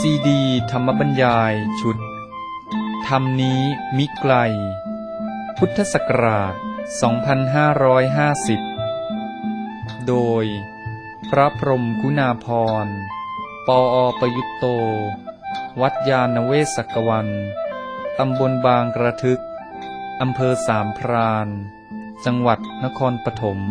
ซีดีธรรมบรรยายชุดธรรมนี้มิไกลพุทธศักราช 2550 โดยพระพรหมคุณาภรณ์ ปอ.ประยุตโต วัดยาณเวศกวัน ตำบลบางกระทึก อำเภอสามพราน จังหวัดนครปฐม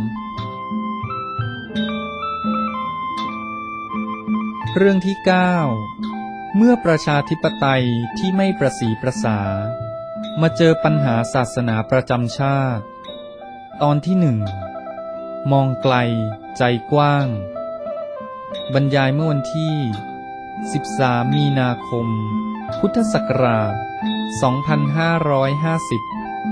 เรื่องที่ 9 เมื่อประชาธิปไตยที่ไม่ประสีประสามาเจอปัญหาศาสนาประจำชาติ ตอนที่ 1 มองไกลใจกว้างบรรยายเมื่อวันที่ 13 มีนาคม พุทธศักราช 2550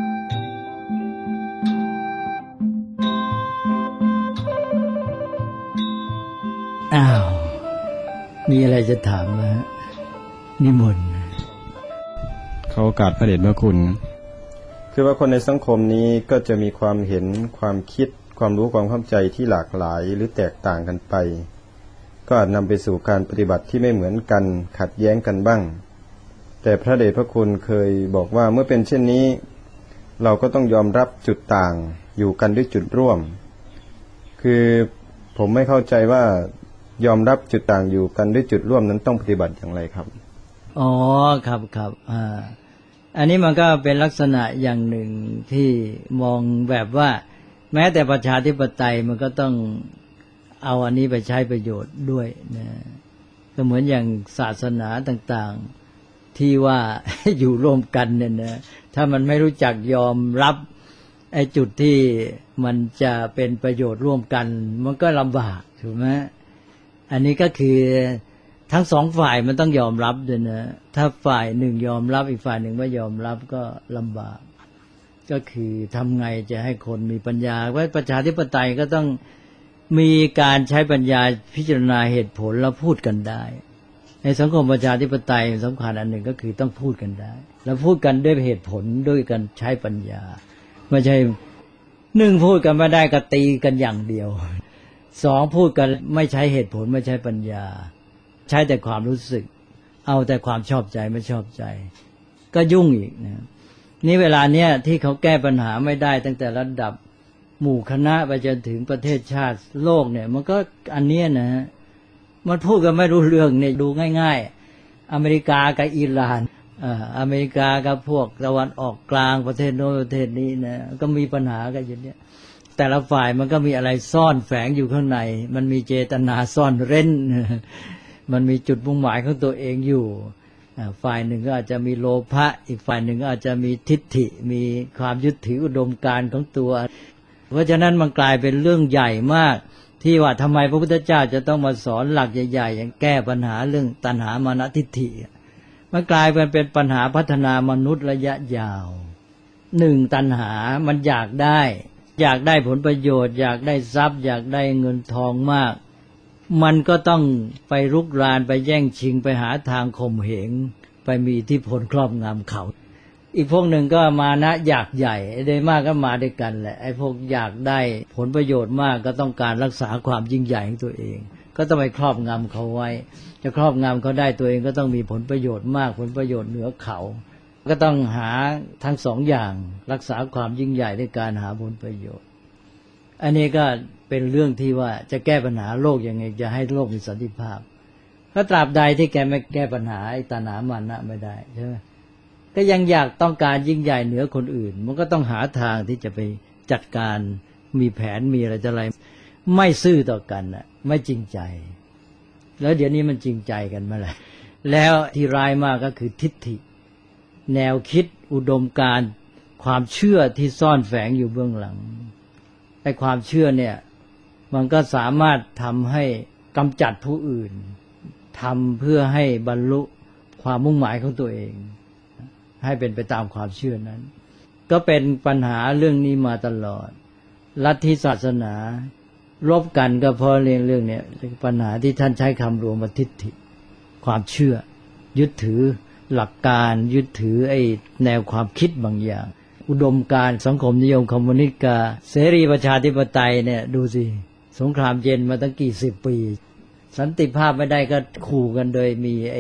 อ้าวมีอะไรจะถามนะนิมนต์เขาโอกาสพระเดชพระคุณคือว่าคนในสังคมนี้ก็จะมีความเห็นความคิดความรู้ความเข้าใจที่หลากหลายหรือแตกต่างกันไปก็อาจนำไปสู่การปฏิบัติที่ไม่เหมือนกันขัดแย้งกันบ้างแต่พระเดชพระคุณเคยบอกว่าเมื่อเป็นเช่นนี้เราก็ต้องยอมรับจุดต่างอยู่กันด้วยจุดร่วมคือผมไม่เข้าใจว่ายอมรับจุดต่างอยู่กันด้วยจุดร่วมนั้นต้องปฏิบัติอย่างไรครับอ๋อครับอันนี้มันก็เป็นลักษณะอย่างหนึ่งที่มองแบบว่าแม้แต่ประชาธิปไตยมันก็ต้องเอาอันนี้ไปใช้ประโยชน์ด้วยนะก็เหมือนอย่างศาสนาต่างๆที่ว่า อยู่ร่วมกันเนี่ยนะถ้ามันไม่รู้จักยอมรับไอ้จุดที่มันจะเป็นประโยชน์ร่วมกันมันก็ลำบากถูกไหมอันนี้ก็คือทั้งสองฝ่ายมันต้องยอมรับด้วยนะถ้าฝ่ายหนึ่งยอมรับอีกฝ่ายหนึ่งไม่ยอมรับก็ลำบากก็คือทำไงจะให้คนมีปัญญาว่าประชาธิปไตยก็ต้องมีการใช้ปัญญาพิจารณาเหตุผลแล้วพูดกันได้ในสังคมประชาธิปไตยสำคัญอันหนึ่งก็คือต้องพูดกันได้แล้วพูดกันด้วยเหตุผลด้วยกันใช้ปัญญาไม่ใช่หนึ่งพูดกันไม่ได้ก็ตีกันอย่างเดียวสองพูดกันไม่ใช้เหตุผลไม่ใช้ปัญญาใช้แต่ความรู้สึกเอาแต่ความชอบใจไม่ชอบใจก็ยุ่งอีกนะนี่เวลาเนี้ยที่เขาแก้ปัญหาไม่ได้ตั้งแต่ระดับหมู่คณะไปจนถึงประเทศชาติโลกเนี่ยมันก็อันเนี้ยนะมันพูดกันไม่รู้เรื่องเนี่ยดูง่ายๆอเมริกากับอิหร่านอเมริกากับพวกตะวันออกกลางประเทศโน้นประเทศนี้นะก็มีปัญหากันอย่างเนี้ยแต่ละฝ่ายมันก็มีอะไรซ่อนแฝงอยู่ข้างในมันมีเจตนาซ่อนเร้นมันมีจุดมุ่งหมายของตัวเองอยู่ฝ่ายหนึ่งก็อาจจะมีโลภะอีกฝ่ายหนึ่งก็อาจจะมีทิฏฐิมีความยึดถืออุดมการณ์ของตัวเพราะฉะนั้นมันกลายเป็นเรื่องใหญ่มากที่ว่าทำไมพระพุทธเจ้าจะต้องมาสอนหลักใหญ่ๆอย่างแก้ปัญหาเรื่องตัณหามานะทิฏฐิมันกลายเป็นปัญหาพัฒนามนุษย์ระยะยาวหนึ่งตัณหามันอยากได้ผลประโยชน์อยากได้ทรัพย์อยากได้เงินทองมากมันก็ต้องไปรุกรานไปแย่งชิงไปหาทางข่มเหงไปมีอิทธิพลครอบงำเขาอีกพวกหนึ่งก็มานะอยากใหญ่ได้มากก็มาด้วยกันแหละไอ้พวกอยากได้ผลประโยชน์มากก็ต้องการรักษาความยิ่งใหญ่ของตัวเองก็ต้องไปครอบงำเขาไว้จะครอบงำเขาได้ตัวเองก็ต้องมีผลประโยชน์มากผลประโยชน์เหนือเขาก็ต้องหาทั้งสองอย่างรักษาความยิ่งใหญ่ด้วยการหาผลประโยชน์อันนี้ก็เป็นเรื่องที่ว่าจะแก้ปัญหาโลกยังไงจะให้โลกมีสันติภาพถ้าตราบใดที่แกไม่แก้ปัญหาไอ้ตัณหามานะไม่ได้ใช่ไหมก็ยังอยากต้องการยิ่งใหญ่เหนือคนอื่นมันก็ต้องหาทางที่จะไปจัดการมีแผนมีอะไรจะอะไรไม่ซื่อต่อกันน่ะไม่จริงใจแล้วเดี๋ยวนี้มันจริงใจกันเมื่อไหร่แล้วที่ร้ายมากก็คือทิฏฐิแนวคิดอุดมการณ์ความเชื่อที่ซ่อนแฝงอยู่เบื้องหลังไอ้ความเชื่อเนี่ยมันก็สามารถทำให้กำจัดผู้อื่นทำเพื่อให้บรรลุความมุ่งหมายของตัวเองให้เป็นไปตามความเชื่อนั้นก็เป็นปัญหาเรื่องนี้มาตลอดลัทธิศาสนารบกันก็เพราะเรื่องเนี้ยปัญหาที่ท่านใช้คำรวมว่าทิฏฐิความเชื่อยึดถือหลักการยึดถือไอ้แนวความคิดบางอย่างอุดมการณ์สังคมนิยมคอมมิวนิสต์กับเสรีประชาธิปไตยเนี่ยดูสิสงครามเย็นมาตั้งกี่สิบปีสันติภาพไม่ได้ก็ขู่กันโดยมีไอ้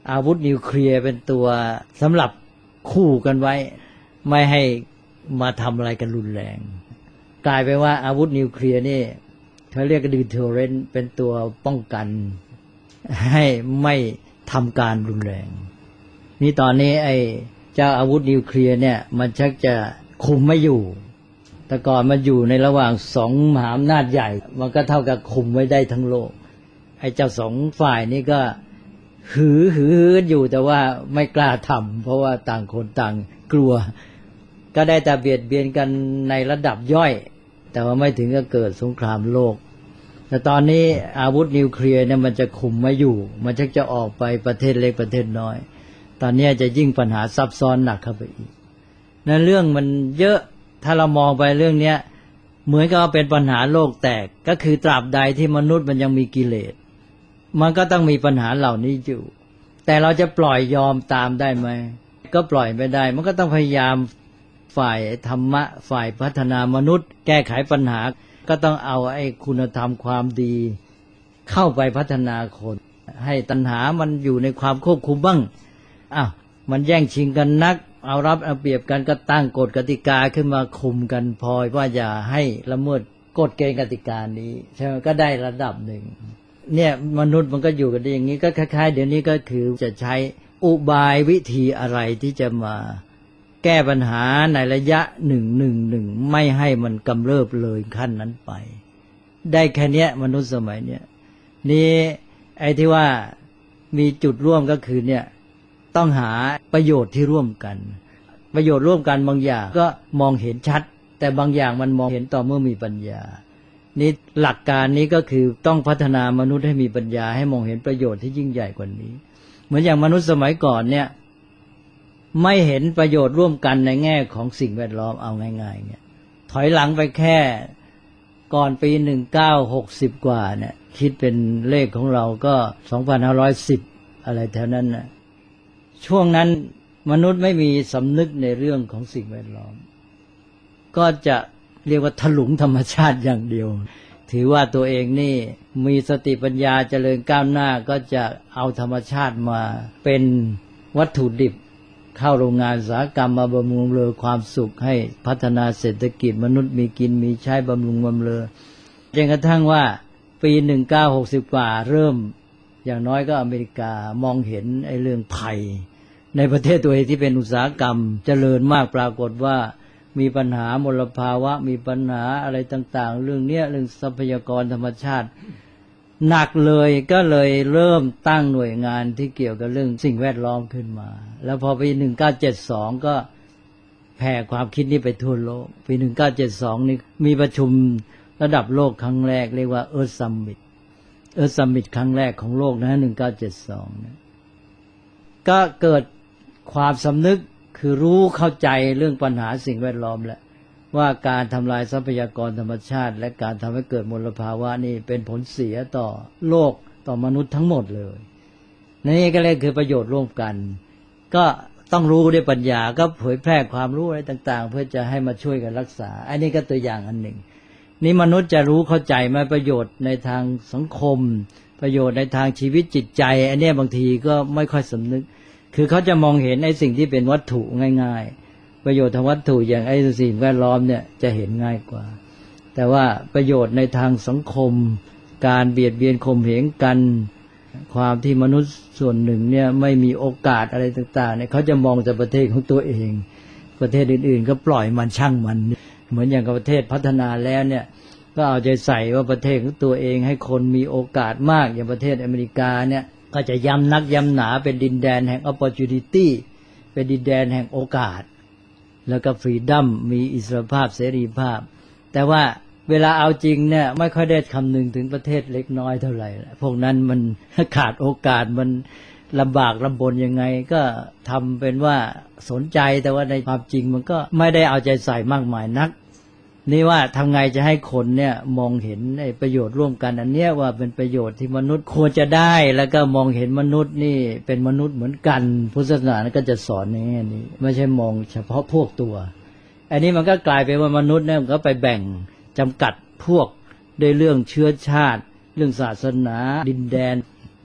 อาวุธนิวเคลียร์เป็นตัวสำหรับคู่กันไว้ไม่ให้มาทำอะไรกันรุนแรงกลายไปว่าอาวุธนิวเคลียร์นี่เขาเรียกว่าdeterrentเป็นตัวป้องกันให้ไม่ทำการรุนแรงนี่ตอนนี้ไอ้เจ้าอาวุธนิวเคลียร์เนี่ยมันชักจะคุมไม่อยู่แต่ก่อนมันอยู่ในระหว่างสองมหาอำนาจใหญ่มันก็เท่ากับคุมไว้ได้ทั้งโลกไอ้เจ้าสองฝ่ายนี่ก็หืออยู่แต่ว่าไม่กล้าทำเพราะว่าต่างคนต่างกลัวก็ได้แต่เบียดเบียนกันในระดับย่อยแต่ว่าไม่ถึงกับเกิดสงครามโลกแต่ตอนนี้อาวุธนิวเคลียร์เนี่ยมันจะคุมไม่อยู่มันชักจะออกไปประเทศเล็กประเทศน้อยตอนนี้จะยิ่งปัญหาซับซ้อนหนักเข้าไปอีกนั่นเรื่องมันเยอะถ้าเรามองไปเรื่องเนี้ยเหมือนกับเป็นปัญหาโลกแตกก็คือตราบใดที่มนุษย์มันยังมีกิเลสมันก็ต้องมีปัญหาเหล่านี้อยู่แต่เราจะปล่อยยอมตามได้ไหมก็ปล่อยไม่ได้มันก็ต้องพยายามฝ่ายธรรมะฝ่ายพัฒนามนุษย์แก้ไขปัญหาก็ต้องเอาไอ้คุณธรรมความดีเข้าไปพัฒนาคนให้ตัณหามันอยู่ในความควบคุมบ้างมันแย่งชิงกันนักเอารับเอาเปรียบกันก็ตั้งกฎกติกาขึ้นมาคุมกันพอว่าอย่าให้ละเมิดกฎเกณฑ์กติกานี้ใช่ไหมก็ได้ระดับหนึ่งเนี่ยมนุษย์มันก็อยู่กันอย่างนี้ก็คล้ายๆเดี๋ยวนี้ก็คือจะใช้อุบายวิธีอะไรที่จะมาแก้ปัญหาในระยะหนึ่งไม่ให้มันกำเริบเลยขั้นนั้นไปได้แค่เนี้ยมนุษย์สมัยเนี้ยนี่ไอ้ที่ว่ามีจุดร่วมก็คือเนี่ยต้องหาประโยชน์ที่ร่วมกันประโยชน์ร่วมกันบางอย่างก็มองเห็นชัดแต่บางอย่างมันมองเห็นต่อเมื่อมีปัญญานี่หลักการนี้ก็คือต้องพัฒนามนุษย์ให้มีปัญญาให้มองเห็นประโยชน์ที่ยิ่งใหญ่กว่านี้เหมือนอย่างมนุษย์สมัยก่อนเนี่ยไม่เห็นประโยชน์ร่วมกันในแง่ของสิ่งแวดล้อมเอาง่ายๆเนี่ยถอยหลังไปแค่ก่อนปี1960กว่าเนี่ยคิดเป็นเลขของเราก็2510อะไรแถวนั้นนะช่วงนั้นมนุษย์ไม่มีสำนึกในเรื่องของสิ่งแวดล้อมก็จะเรียกว่าถลุงธรรมชาติอย่างเดียวถือว่าตัวเองนี่มีสติปัญญาเจริญก้าวหน้าก็จะเอาธรรมชาติมาเป็นวัตถุดิบเข้าโรงงานอุตสาหกรรมมาบำรุงบำเรอความสุขให้พัฒนาเศรษฐกิจมนุษย์มีกินมีใช้บำรุงบำเรอจนกระทั่งว่าปี1960กว่าเริ่มอย่างน้อยก็อเมริกามองเห็นไอ้เรื่องภัยในประเทศตัวเองที่เป็นอุตสาหกรรมเจริญมากปรากฏว่ามีปัญหามลภาวะมีปัญหาอะไรต่างๆเรื่องเนี้ยเรื่องทรัพยากรธรรมชาติหนักเลยก็เลยเริ่มตั้งหน่วยงานที่เกี่ยวกับเรื่องสิ่งแวดล้อมขึ้นมาแล้วพอปี1972ก็แผ่ความคิดนี้ไปทั่วโลกปี1972นี่มีประชุมระดับโลกครั้งแรกเรียกว่า Earth Summit ครั้งแรกของโลกนะ1972นะก็เกิดความสำนึกคือรู้เข้าใจเรื่องปัญหาสิ่งแวดล้อมแหละว่าการทำลายทรัพยากรธรรมชาติและการทำให้เกิดมลภาวะนี่เป็นผลเสียต่อโลกต่อมนุษย์ทั้งหมดเลยนี่ก็เลยคือประโยชน์ร่วมกันก็ต้องรู้ด้วยปัญญาก็เผยแพร่ความรู้อะไรต่างๆเพื่อจะให้มาช่วยกันรักษาอันนี้ก็ตัวอย่างอันหนึ่งนี่มนุษย์จะรู้เข้าใจไหมประโยชน์ในทางสังคมประโยชน์ในทางชีวิตจิตใจอันนี้บางทีก็ไม่ค่อยสำนึกคือเขาจะมองเห็นไอ้สิ่งที่เป็นวัตถุง่ายๆประโยชน์ทางวัตถุอย่างไอ้สิ่งแวดล้อมเนี่ยจะเห็นง่ายกว่าแต่ว่าประโยชน์ในทางสังคมการเบียดเบียนข่มเหงกันความที่มนุษย์ส่วนหนึ่งเนี่ยไม่มีโอกาสอะไรต่างๆเนี่ยเขาจะมองแต่ประเทศของตัวเองประเทศอื่นๆก็ปล่อยมันช่างมันเหมือนอย่างกับประเทศพัฒนาแล้วเนี่ยก็เอาใจใส่ว่าประเทศของตัวเองให้คนมีโอกาสมากอย่างประเทศอเมริกาเนี่ยก็จะย้ำนักย้ำหนาเป็นดินแดนแห่ง opportunity เป็นดินแดนแห่งโอกาสแล้วก็ฟรีดัมมีอิสรภาพเสรีภาพแต่ว่าเวลาเอาจริงเนี่ยไม่ค่อยได้คำนึงถึงประเทศเล็กน้อยเท่าไหร่พวกนั้นมันขาดโอกาสมันลำบากลำบนยังไงก็ทำเป็นว่าสนใจแต่ว่าในความจริงมันก็ไม่ได้เอาใจใส่มากมายนักนี่ว่าทำไงจะให้คนเนี่ยมองเห็นไอ้ประโยชน์ร่วมกันอันเนี้ยว่าเป็นประโยชน์ที่มนุษย์ควรจะได้แล้วก็มองเห็นมนุษย์นี่เป็นมนุษย์เหมือนกันพุทธศาสนาก็จะสอนในแง่นี้ไม่ใช่มองเฉพาะพวกตัวอันนี้มันก็กลายเป็นว่ามนุษย์เนี่ยมันก็ไปแบ่งจำกัดพวกด้วยเรื่องเชื้อชาติเรื่องศาสนาดินแดน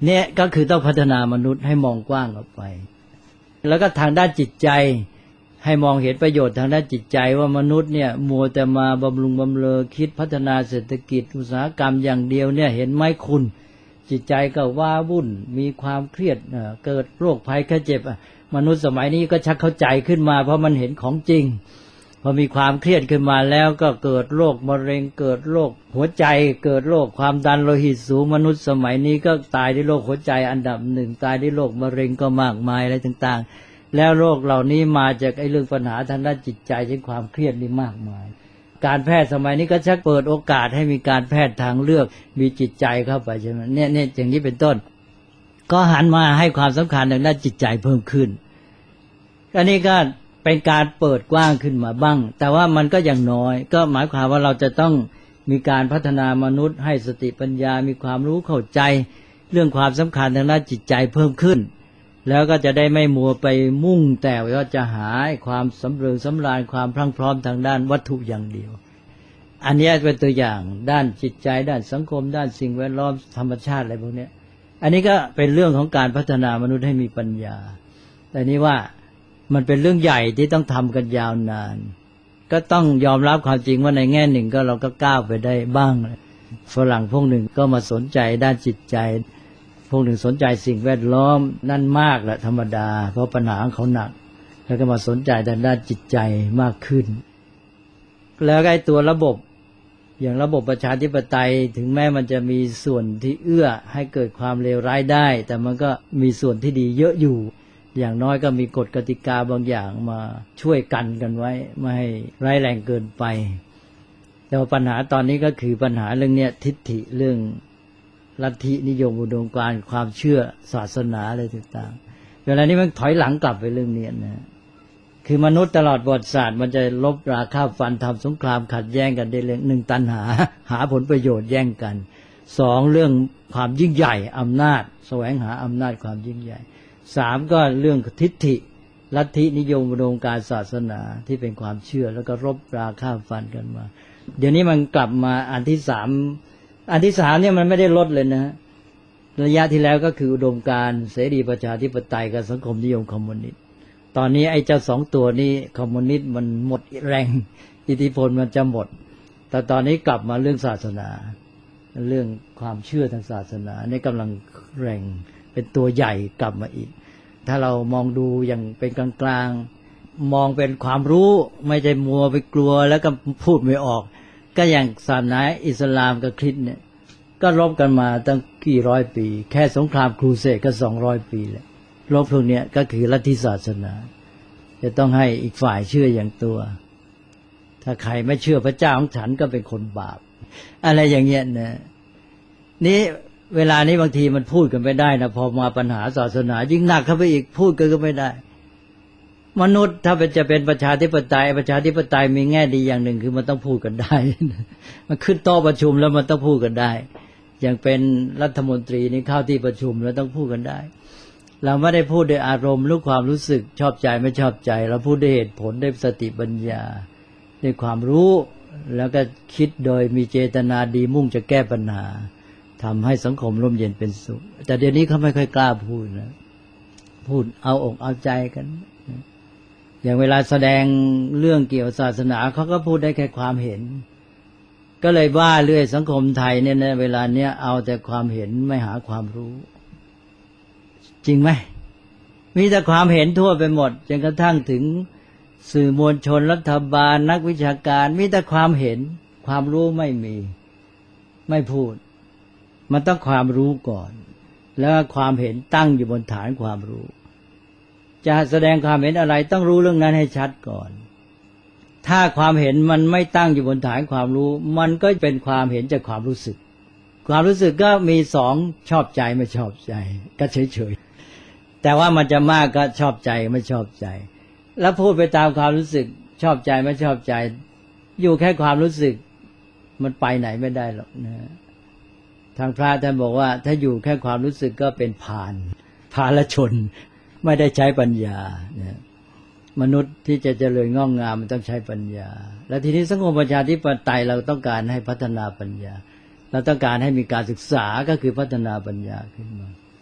เนี่ยก็คือต้องพัฒนามนุษย์ให้มองกว้างออกไปแล้วก็ทางด้านจิตใจให้มองเห็นประโยชน์ทางด้านจิตใจว่ามนุษย์เนี่ยมัวแต่มาบำรุงบำเรอคิดพัฒนาเศรษฐกิจอุตสาหกรรมอย่างเดียวเนี่ยเห็นไหมคุณจิตใจก็ว้าวุ่นมีความเครียดเกิดโรคภัยไข้เจ็บมนุษย์สมัยนี้ก็ชักเข้าใจขึ้นมาเพราะมันเห็นของจริงพอมีความเครียดขึ้นมาแล้วก็เกิดโรคมะเร็งเกิดโรคหัวใจเกิดโรคความดันโลหิตสูงมนุษย์สมัยนี้ก็ตายด้วยโรคหัวใจอันดับหนึ่งตายด้วยโรคมะเร็งก็มากมายอะไรต่างๆแล้วโรคเหล่านี้มาจากไอ้เรื่องปัญหาทางด้านจิตใจเช่นความเครียดนี่มากมายการแพทย์สมัยนี้ก็ชักเปิดโอกาสให้มีการแพทย์ทางเลือกมีจิตใจเข้าไปใช่ไหมเนี่ยอย่างนี้เป็นต้นก็หันมาให้ความสำคัญทางด้านจิตใจเพิ่มขึ้นอันนี้ก็เป็นการเปิดกว้างขึ้นมาบ้างแต่ว่ามันก็ยังน้อยก็หมายความว่าเราจะต้องมีการพัฒนามนุษย์ให้สติปัญญามีความรู้เข้าใจเรื่องความสำคัญทางด้านจิตใจเพิ่มขึ้นแล้วก็จะได้ไม่มัวไปมุ่งแต่ว่าจะหาความสำเริงสำราญความพรั่งพร้อมทางด้านวัตถุอย่างเดียวอันนี้เป็นตัวอย่างด้านจิตใจด้านสังคมด้านสิ่งแวดล้อมธรรมชาติอะไรพวกนี้อันนี้ก็เป็นเรื่องของการพัฒนามนุษย์ให้มีปัญญาแต่นี้ว่ามันเป็นเรื่องใหญ่ที่ต้องทำกันยาวนานก็ต้องยอมรับความจริงว่าในแง่หนึ่งก็เราก็ก้าวไปได้บ้างฝรั่งพวกหนึ่งก็มาสนใจด้านจิตใจพวกหนึ่งสนใจสิ่งแวดล้อมนั่นมากแหละธรรมดาเพราะปัญหาของเขาหนักแล้วก็มาสนใจด้านจิตใจมากขึ้นแล้วไอ้ตัวระบบอย่างระบบประชาธิปไตยถึงแม้มันจะมีส่วนที่เอื้อให้เกิดความเลวร้ายได้แต่มันก็มีส่วนที่ดีเยอะอยู่อย่างน้อยก็มีกฎกติกาบางอย่างมาช่วยกันไว้ไม่ให้ร้ายแรงเกินไปแต่ว่าปัญหาตอนนี้ก็คือปัญหาเรื่องเนี้ยทิฏฐิเรื่องลัทธินิยมอุดมการณ์ความเชื่อศาสนาอะไรต่างๆเวลานี้มันถอยหลังกลับไปเรื่องนี้นะคือมนุษย์ตลอดประวัติศาสตร์มันจะลบราฆ่าฟันทำสงครามขัดแย้งกันได้เรื่องหนึ่งตัณหาผลประโยชน์แย่งกันสองเรื่องความยิ่งใหญ่อำนาจแสวงหาอำนาจความยิ่งใหญ่สามก็เรื่องทิฏฐิลัทธินิยมอุดมการณ์ศาสนาที่เป็นความเชื่อแล้วก็รบราฆ่าฟันกันมาเดี๋ยวนี้มันกลับมาอันที่สามเนี่ยมันไม่ได้ลดเลยนะระยะที่แล้วก็คืออุดมการณ์เสรีประชาธิปไตยกับสังคมนิยมคอมมิวนิสต์ตอนนี้ไอ้เจ้าสองตัวนี้คอมมิวนิสต์มันหมดแรงอิทธิพลมันจะหมดแต่ตอนนี้กลับมาเรื่องศาสนาเรื่องความเชื่อทางศาสนานี่กำลังแรงเป็นตัวใหญ่กลับมาอีกถ้าเรามองดูอย่างเป็นกลางๆมองเป็นความรู้ไม่ใช่มัวไปกลัวแล้วก็พูดไม่ออกก็อย่างศาสนาอิสลามกับคริสต์เนี่ยก็รบกันมาตั้งกี่ร้อยปีแค่สงครามครูเสดก็200 ปีแล้วรบพวกนี้ก็คือลัทธิศาสนาจะต้องให้อีกฝ่ายเชื่ออย่างตัวถ้าใครไม่เชื่อพระเจ้าของฉันก็เป็นคนบาปอะไรอย่างเงี้ยนะนี่เวลานี้บางทีมันพูดกันไม่ได้นะพอมาปัญหาศาสนายิ่งหนักเข้าไปอีกพูดกันก็ไม่ได้มนุษย์ถ้าจะเป็นประชาธิปไตยมีแง่ดีอย่างหนึ่งคือมันต้องพูดกันได้มันขึ้นโต๊ะประชุมแล้วมันต้องพูดกันได้อย่างเป็นรัฐมนตรีนี่เข้าที่ประชุมแล้วต้องพูดกันได้เราไม่ได้พูดด้วยอารมณ์หรือความรู้สึกชอบใจไม่ชอบใจเราพูดด้วยเหตุผลด้วยสติปัญญาด้วยความรู้แล้วก็คิดโดยมีเจตนาดีมุ่งจะแก้ปัญหาทำให้สังคมร่มเย็นเป็นสุขแต่เดี๋ยวนี้เขาไม่ค่อยกล้าพูดนะพูดเอาอกเอาใจกันอย่างเวลาแสดงเรื่องเกี่ยวศาสนาเขาก็พูดได้แค่ความเห็นก็เลยว่าเรื่อยสังคมไทยเนี่ยเวลาเนี้ยเอาแต่ความเห็นไม่หาความรู้จริงไหมมีแต่ความเห็นทั่วไปหมดจนกระทั่งถึงสื่อมวลชนรัฐบาลนักวิชาการมีแต่ความเห็นความรู้ไม่มีไม่พูดมันต้องความรู้ก่อนแล้วความเห็นตั้งอยู่บนฐานความรู้จะแสดงความเห็นอะไรต้องรู้เรื่องนั้นให้ชัดก่อนถ้าความเห็นมันไม่ตั้งอยู่บนฐานความรู้มันก็เป็นความเห็นจากความรู้สึกความรู้สึกก็มีสองชอบใจไม่ชอบใจก็เฉยๆแต่ว่ามันจะมากก็ชอบใจไม่ชอบใจแล้วพูดไปตามความรู้สึกชอบใจไม่ชอบใจอยู่แค่ความรู้สึกมันไปไหนไม่ได้หรอกนะทางพระท่านบอกว่าถ้าอยู่แค่ความรู้สึกก็เป็นพาลชนไม่ได้ใช้ปัญญานะมนุษย์ที่จะเจริญงอกงามมันต้องใช้ปัญญาและทีนี้สังคมประชาธิปไตยเราต้องการให้พัฒนาปัญญาเราต้องการให้มีการศึกษาก็คือพัฒนาปัญญาขึ้นมา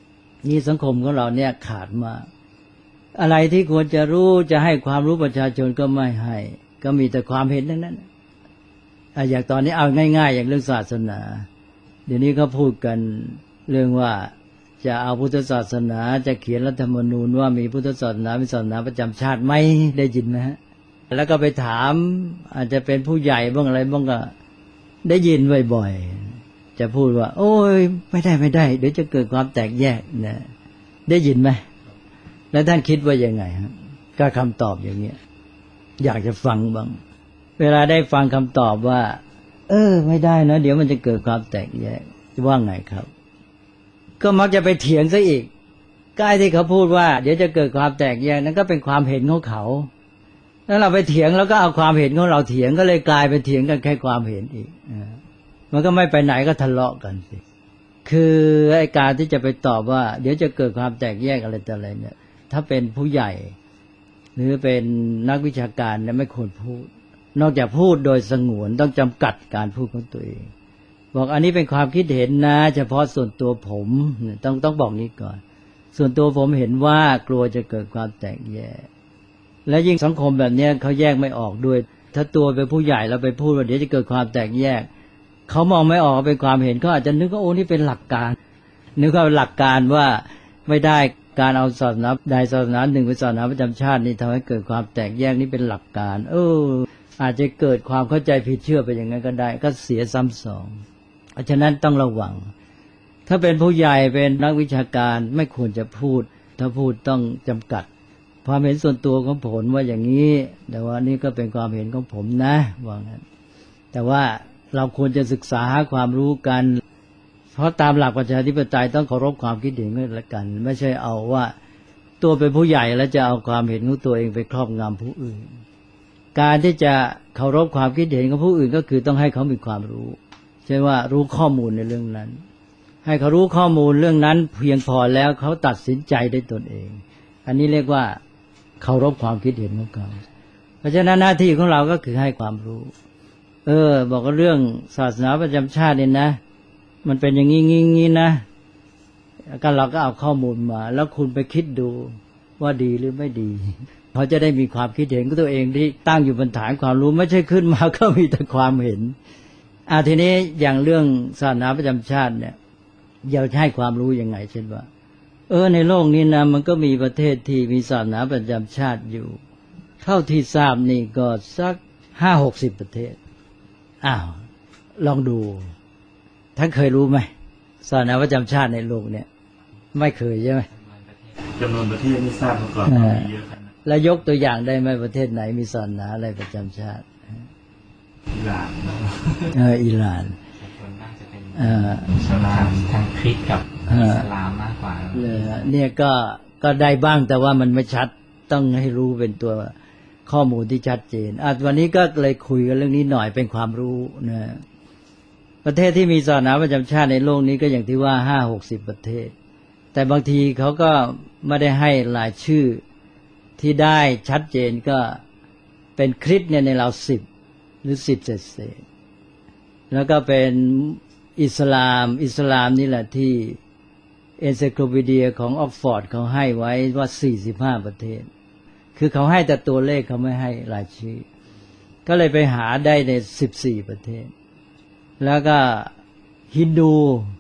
นี่สังคมของเราเนี่ยขาดมากอะไรที่ควรจะรู้จะให้ความรู้ประชาชนก็ไม่ให้ก็มีแต่ความเห็นทั้งนั้นอย่างตอนนี้เอาง่ายๆอย่างเรื่องศาสนาเดี๋ยวนี้เขาพูดกันเรื่องว่าจะเอาพุทธศาสนาจะเขียนรัฐธรรมนูญว่ามีพุทธศาสนาเป็นศาสนาประจำชาติไหมได้ยินไหมฮะแล้วก็ไปถามอาจจะเป็นผู้ใหญ่บ้างอะไรบ้างก็ได้ยินบ่อยๆจะพูดว่าโอ้ยไม่ได้เดี๋ยวจะเกิดความแตกแยกนะได้ยินไหมแล้วท่านคิดว่ายังไงฮะก็คำตอบอย่างเงี้ยอยากจะฟังบ้างเวลาได้ฟังคำตอบว่าไม่ได้นะเดี๋ยวมันจะเกิดความแตกแยกจะว่าไงครับก็มักจะไปเถียงซะอีกใกล้ที่เขาพูดว่าเดี๋ยวจะเกิดความแตกแยกนั้นก็เป็นความเห็นของเขาแล้วเราไปเถียงแล้วก็เอาความเห็นของเราเถียงก็เลยกลายเป็นเถียงกันแค่ความเห็นอีกมันก็ไม่ไปไหนก็ทะเลาะกันสิคือไอ้การที่จะไปตอบว่าเดี๋ยวจะเกิดความแตกแยกอะไรต่ออะไรเนี่ยถ้าเป็นผู้ใหญ่หรือเป็นนักวิชาการเนี่ยไม่ควรพูดนอกจากพูดโดยสงวนต้องจำกัดการพูดของตัวเองบอกอันนี้เป็นความคิดเห็นนะเฉพาะส่วนตัวผมต้องบอกนี้ก่อนส่วนตัวผมเห็นว่ากลัวจะเกิดความแตกแยกและยิ่งสังคมแบบนี้เขาแยกไม่ออกด้วยถ้าตัวเป็นผู้ใหญ่แล้วไปพูดว่าเดี๋ยวจะเกิดความแตกแยกเขามองไม่ออกเป็นความเห็นเขาอาจจะนึกว่าโอ้นี่เป็นหลักการนึกว่าหลักการว่าไม่ได้การเอาศาสนาใดศาสนาหนึ่งเป็นศาสนาประจำชาตินี่ทำให้เกิดความแตกแยกนี่เป็นหลักการอาจจะเกิดความเข้าใจผิดเชื่อไปอย่างนั้นก็ได้ก็เสียซ้ำสองเพราะฉะนั้นต้องระวังถ้าเป็นผู้ใหญ่เป็นนักวิชาการไม่ควรจะพูดถ้าพูดต้องจำกัดความเห็นส่วนตัวของผมว่าอย่างนี้แต่ว่านี่ก็เป็นความเห็นของผมนะว่างั้นแต่ว่าเราควรจะศึกษาหาความรู้กันเพราะตามหลักประชาธิปไตยต้องเคารพความคิดเห็นกันไม่ใช่เอาว่าตัวเป็นผู้ใหญ่แล้วจะเอาความเห็นของตัวเองไปครอบงำผู้อื่นการที่จะเคารพความคิดเห็นของผู้อื่นก็คือต้องให้เขามีความรู้ใช่ว่ารู้ข้อมูลในเรื่องนั้นให้เขารู้ข้อมูลเรื่องนั้นเพียงพอแล้วเขาตัดสินใจได้ตนเองอันนี้เรียกว่าเคารพความคิดเห็นของเขาเพราะฉะนั้นหน้าที่ของเราก็คือให้ความรู้บอกว่าเรื่องศาสนาประจำชาติเนี่ยนะมันเป็นอย่างงี้นะก็เราก็เอาข้อมูลมาแล้วคุณไปคิดดูว่าดีหรือไม่ดีเขาจะได้มีความคิดเห็นของตัวเองที่ตั้งอยู่บนฐานความรู้ไม่ใช่ขึ้นมาก็มีแต่ความเห็นทีนี้อย่างเรื่องศาสนาประจำชาติเนี่ยเราจะให้ความรู้ยังไงเช่นว่าในโลกนี้นะมันก็มีประเทศที่มีศาสนาประจำชาติอยู่เท่าที่ทราบนี่ก็สัก 50-60 ประเทศลองดูท่านเคยรู้ไหมศาสนาประจำชาติในโลกเนี่ยไม่เคยใช่ไหมจำนวนประเทศไม่ทราบมาก่อนมีเยอะขนาดแล้วยกตัวอย่างได้ไหมประเทศไหนมีศาสนาอะไรประจำชาติอิหร่านอิหร่านส่วนมากจะเป็นอิสลามทางคริสต์กับอิสลามมากกว่าเนี่ยก็ได้บ้างแต่ว่ามันไม่ชัดต้องให้รู้เป็นตัวข้อมูลที่ชัดเจนวันนี้ก็เลยคุยกันเรื่องนี้หน่อยเป็นความรู้นะประเทศที่มีศาสนาประจำชาติในโลกนี้ก็อย่างที่ว่า 50-60 ประเทศแต่บางทีเขาก็ไม่ได้ให้รายชื่อที่ได้ชัดเจนก็เป็นคริสต์เนี่ยในเรา10หรือ10เศษแล้วก็เป็นอิสลามนี่แหละที่เอนไซโคลปีเดียของออกฟอร์ดเขาให้ไว้ว่า45ประเทศคือเขาให้แต่ตัวเลขเขาไม่ให้รายชื่อก็เลยไปหาได้ใน14ประเทศแล้วก็ฮินดู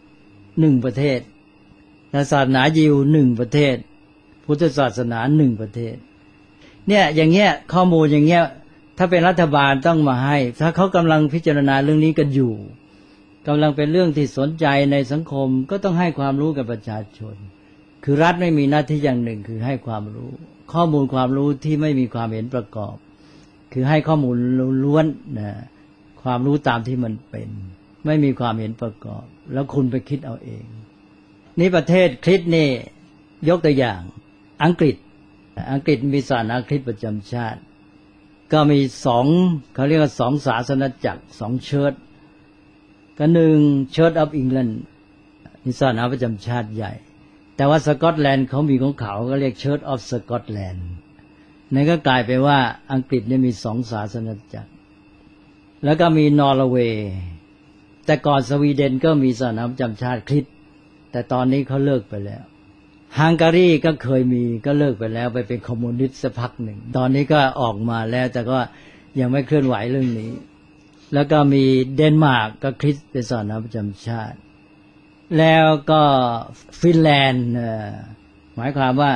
1ประเทศศาสนายิว1ประเทศพุทธศาสนา1ประเทศเนี่ยอย่างเงี้ยข้อมูลอย่างเงี้ยถ้าเป็นรัฐบาลต้องมาให้ถ้าเขากำลังพิจารณาเรื่องนี้กันอยู่กำลังเป็นเรื่องที่สนใจในสังคมก็ต้องให้ความรู้กับประชาชนคือรัฐไม่มีหน้าที่อย่างหนึ่งคือให้ความรู้ข้อมูลความรู้ที่ไม่มีความเห็นประกอบคือให้ข้อมูลล้วนนะความรู้ตามที่มันเป็นไม่มีความเห็นประกอบแล้วคุณไปคิดเอาเองนี่ประเทศคริสต์นี่ยกตัวอย่างอังกฤษมีศาสนาคริสต์ประจำชาติก็มี2เขาเรียกว่า2ศาสนจักร2เชิร์ชก็1 Church of England นี่ศาสนาประจำชาติใหญ่แต่ว่าสกอตแลนด์เขามีของเขาก็เรียก Church of Scotland นั่นก็กลายไปว่าอังกฤษเนี่ยมี2ศาสนจักรแล้วก็มีนอร์เวย์แต่ก่อนสวีเดนก็มีศาสนาประจำชาติคริสต์แต่ตอนนี้เขาเลิกไปแล้วฮังการีก็เคยมีก็เลิกไปแล้วไปเป็นคอมมิวนิสต์สักพักหนึ่งตอนนี้ก็ออกมาแล้วแต่ก็ยังไม่เคลื่อนไหวเรื่องนี้แล้วก็มีเดนมาร์กก็คริสต์เป็นศาสนาประจำชาติแล้วก็ฟินแลนด์หมายความว่า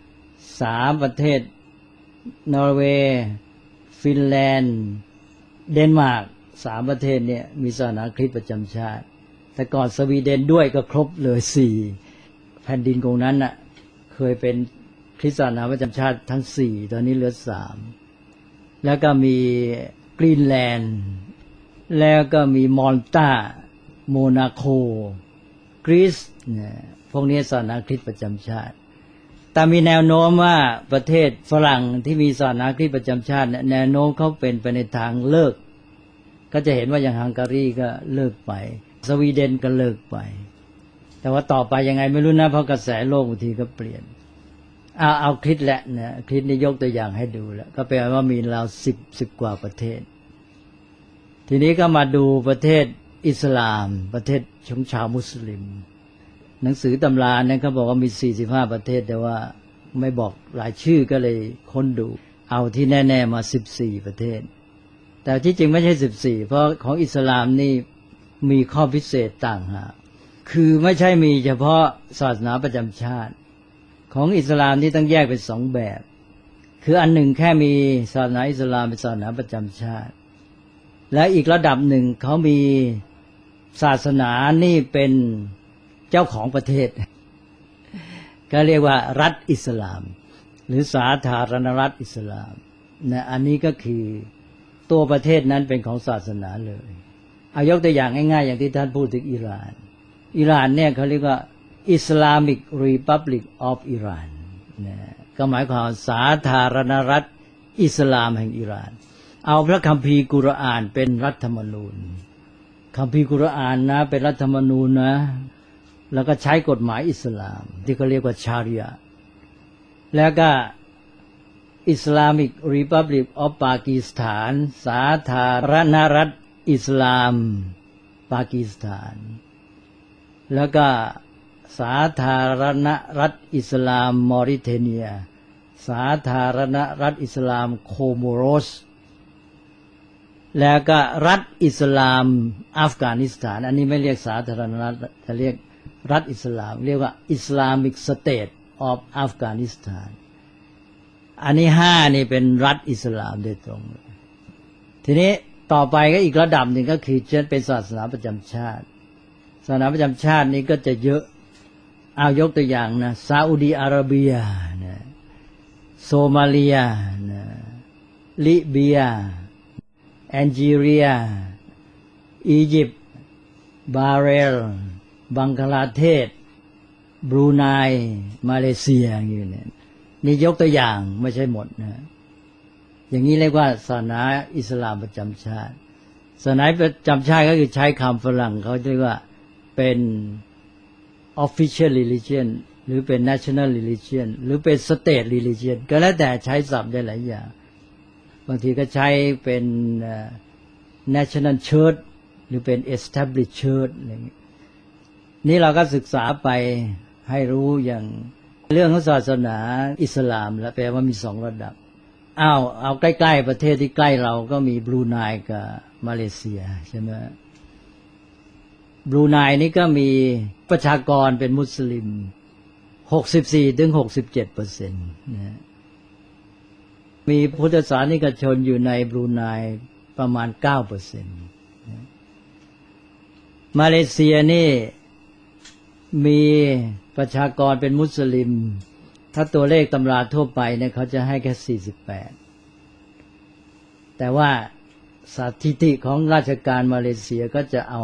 3ประเทศนอร์เวย์ฟินแลนด์เดนมาร์ก3ประเทศเนี่ยมีศาสนาคริสต์ประจำชาติแต่ก่อนสวีเดนด้วยก็ครบเลย4แผ่นดินตรงนั้นน่ะเคยเป็นคริสต์ศาสนาประจำชาติทั้ง4ตอนนี้เหลือ3แล้วก็มีกรีนแลนด์แล้วก็มีมอลตาโมนาโคกรีซเนี่ยพวกนี้ศาสนาคริสต์ประจำชาติแต่มีแนวโน้มว่าประเทศฝรั่งที่มีศาสนาคริสต์ประจำชาติแนวโน้มเขาเป็นไปในทางเลิกก็จะเห็นว่าอย่างฮังการีก็เลิกไปสวีเดนก็เลิกไปแต่ว่าต่อไปยังไงไม่รู้นะเพราะกระแสโลกบางทีก็เปลี่ยนเอาคริสต์แหละนะคริสต์นี่ยกตัวอย่างให้ดูแล้วก็แปลว่ามีราว10กว่าประเทศทีนี้ก็มาดูประเทศอิสลามประเทศของชาวมุสลิมหนังสือตำราเนี่ยเขาบอกว่ามี45ประเทศแต่ว่าไม่บอกรายชื่อก็เลยค้นดูเอาที่แน่ๆมา14ประเทศแต่ที่จริงไม่ใช่14เพราะของอิสลามนี่มีข้อพิเศษต่างหากคือไม่ใช่มีเฉพาะศาสนาประจำชาติของอิสลามนี่ต้องแยกเป็น2แบบคืออันหนึ่งแค่มีศาสนาอิสลามเป็นศาสนาประจำชาติและอีกระดับหนึ่งเขามีศาสนานี่เป็นเจ้าของประเทศก็เรียกว่ารัฐอิสลามหรือสาธารณรัฐอิสลามนะอันนี้ก็คือตัวประเทศนั้นเป็นของศาสนาเลยเอายกตัวอย่างง่ายๆอย่างที่ท่านพูดถึงอิหร่านเนี่ยเขาเรียกว่า Islamic Republic of Iran นะก็หมายความสาธารณรัฐอิสลามแห่งอิหร่านเอาพระคัมภีร์กุรอานเป็นรัฐธรรมนูญคัมภีร์กุรอานนะเป็นรัฐธรรมนูญนะแล้วก็ใช้กฎหมายอิสลามที่เขาเรียกว่าชาริอะห์แล้วก็ Islamic Republic of Pakistan สาธารณรัฐอิสลามปากีสถานแล้วก็สาธารณรัฐอิสลามมอริเทเนียสาธารณรัฐอิสลามโคโมโรสแล้วก็รัฐอิสลามอัฟกานิสถานอันนี้ไม่เรียกสาธารณรัฐจะเรียกรัฐอิสลามเรียกว่า Islamic State of Afghanistan อันนี้5นี่เป็นรัฐอิสลามโดยตรงทีนี้ต่อไปก็อีกระดับหนึ่งก็คือจะเป็นศาสนาประจำชาติศาสนาประจำชาตินี้ก็จะเยอะเอายกตัวอย่างนะซาอุดีอาระเบียนะโซมาเลียนะลิเบียแอนจีเรียอียิปต์บาเรลบังกลาเทศบรูไนมาเลเซียอย่างนี้เนี่ยนี่ยกตัวอย่างไม่ใช่หมดนะอย่างนี้เรียกว่าศาสนาอิสลามประจำชาติศาสนาประจำชาติก็คือใช้คำฝรั่งเขาเรียกว่าเป็น official religion หรือเป็น national religion หรือเป็น state religion ก็แล้วแต่ใช้ศัพท์ได้หลายอย่างบางทีก็ใช้เป็น national church หรือเป็น established church อะไรอย่างนี้นี่เราก็ศึกษาไปให้รู้อย่างเรื่องของศาสนาอิสลามแล้วแปลว่ามี2ระดับเอาใกล้ๆประเทศที่ใกล้เราก็มีบรูไนกับมาเลเซียใช่ไหมบรูไนนี่ก็มีประชากรเป็นมุสลิม 64-67% นะมีพุทธศาสนิกชนอยู่ในบรูไนประมาณ 9% นะมาเลเซียนี่มีประชากรเป็นมุสลิมถ้าตัวเลขตำราทั่วไปเนี่ยเขาจะให้แค่48แต่ว่าสถิติของราชการมาเลเซียก็จะเอา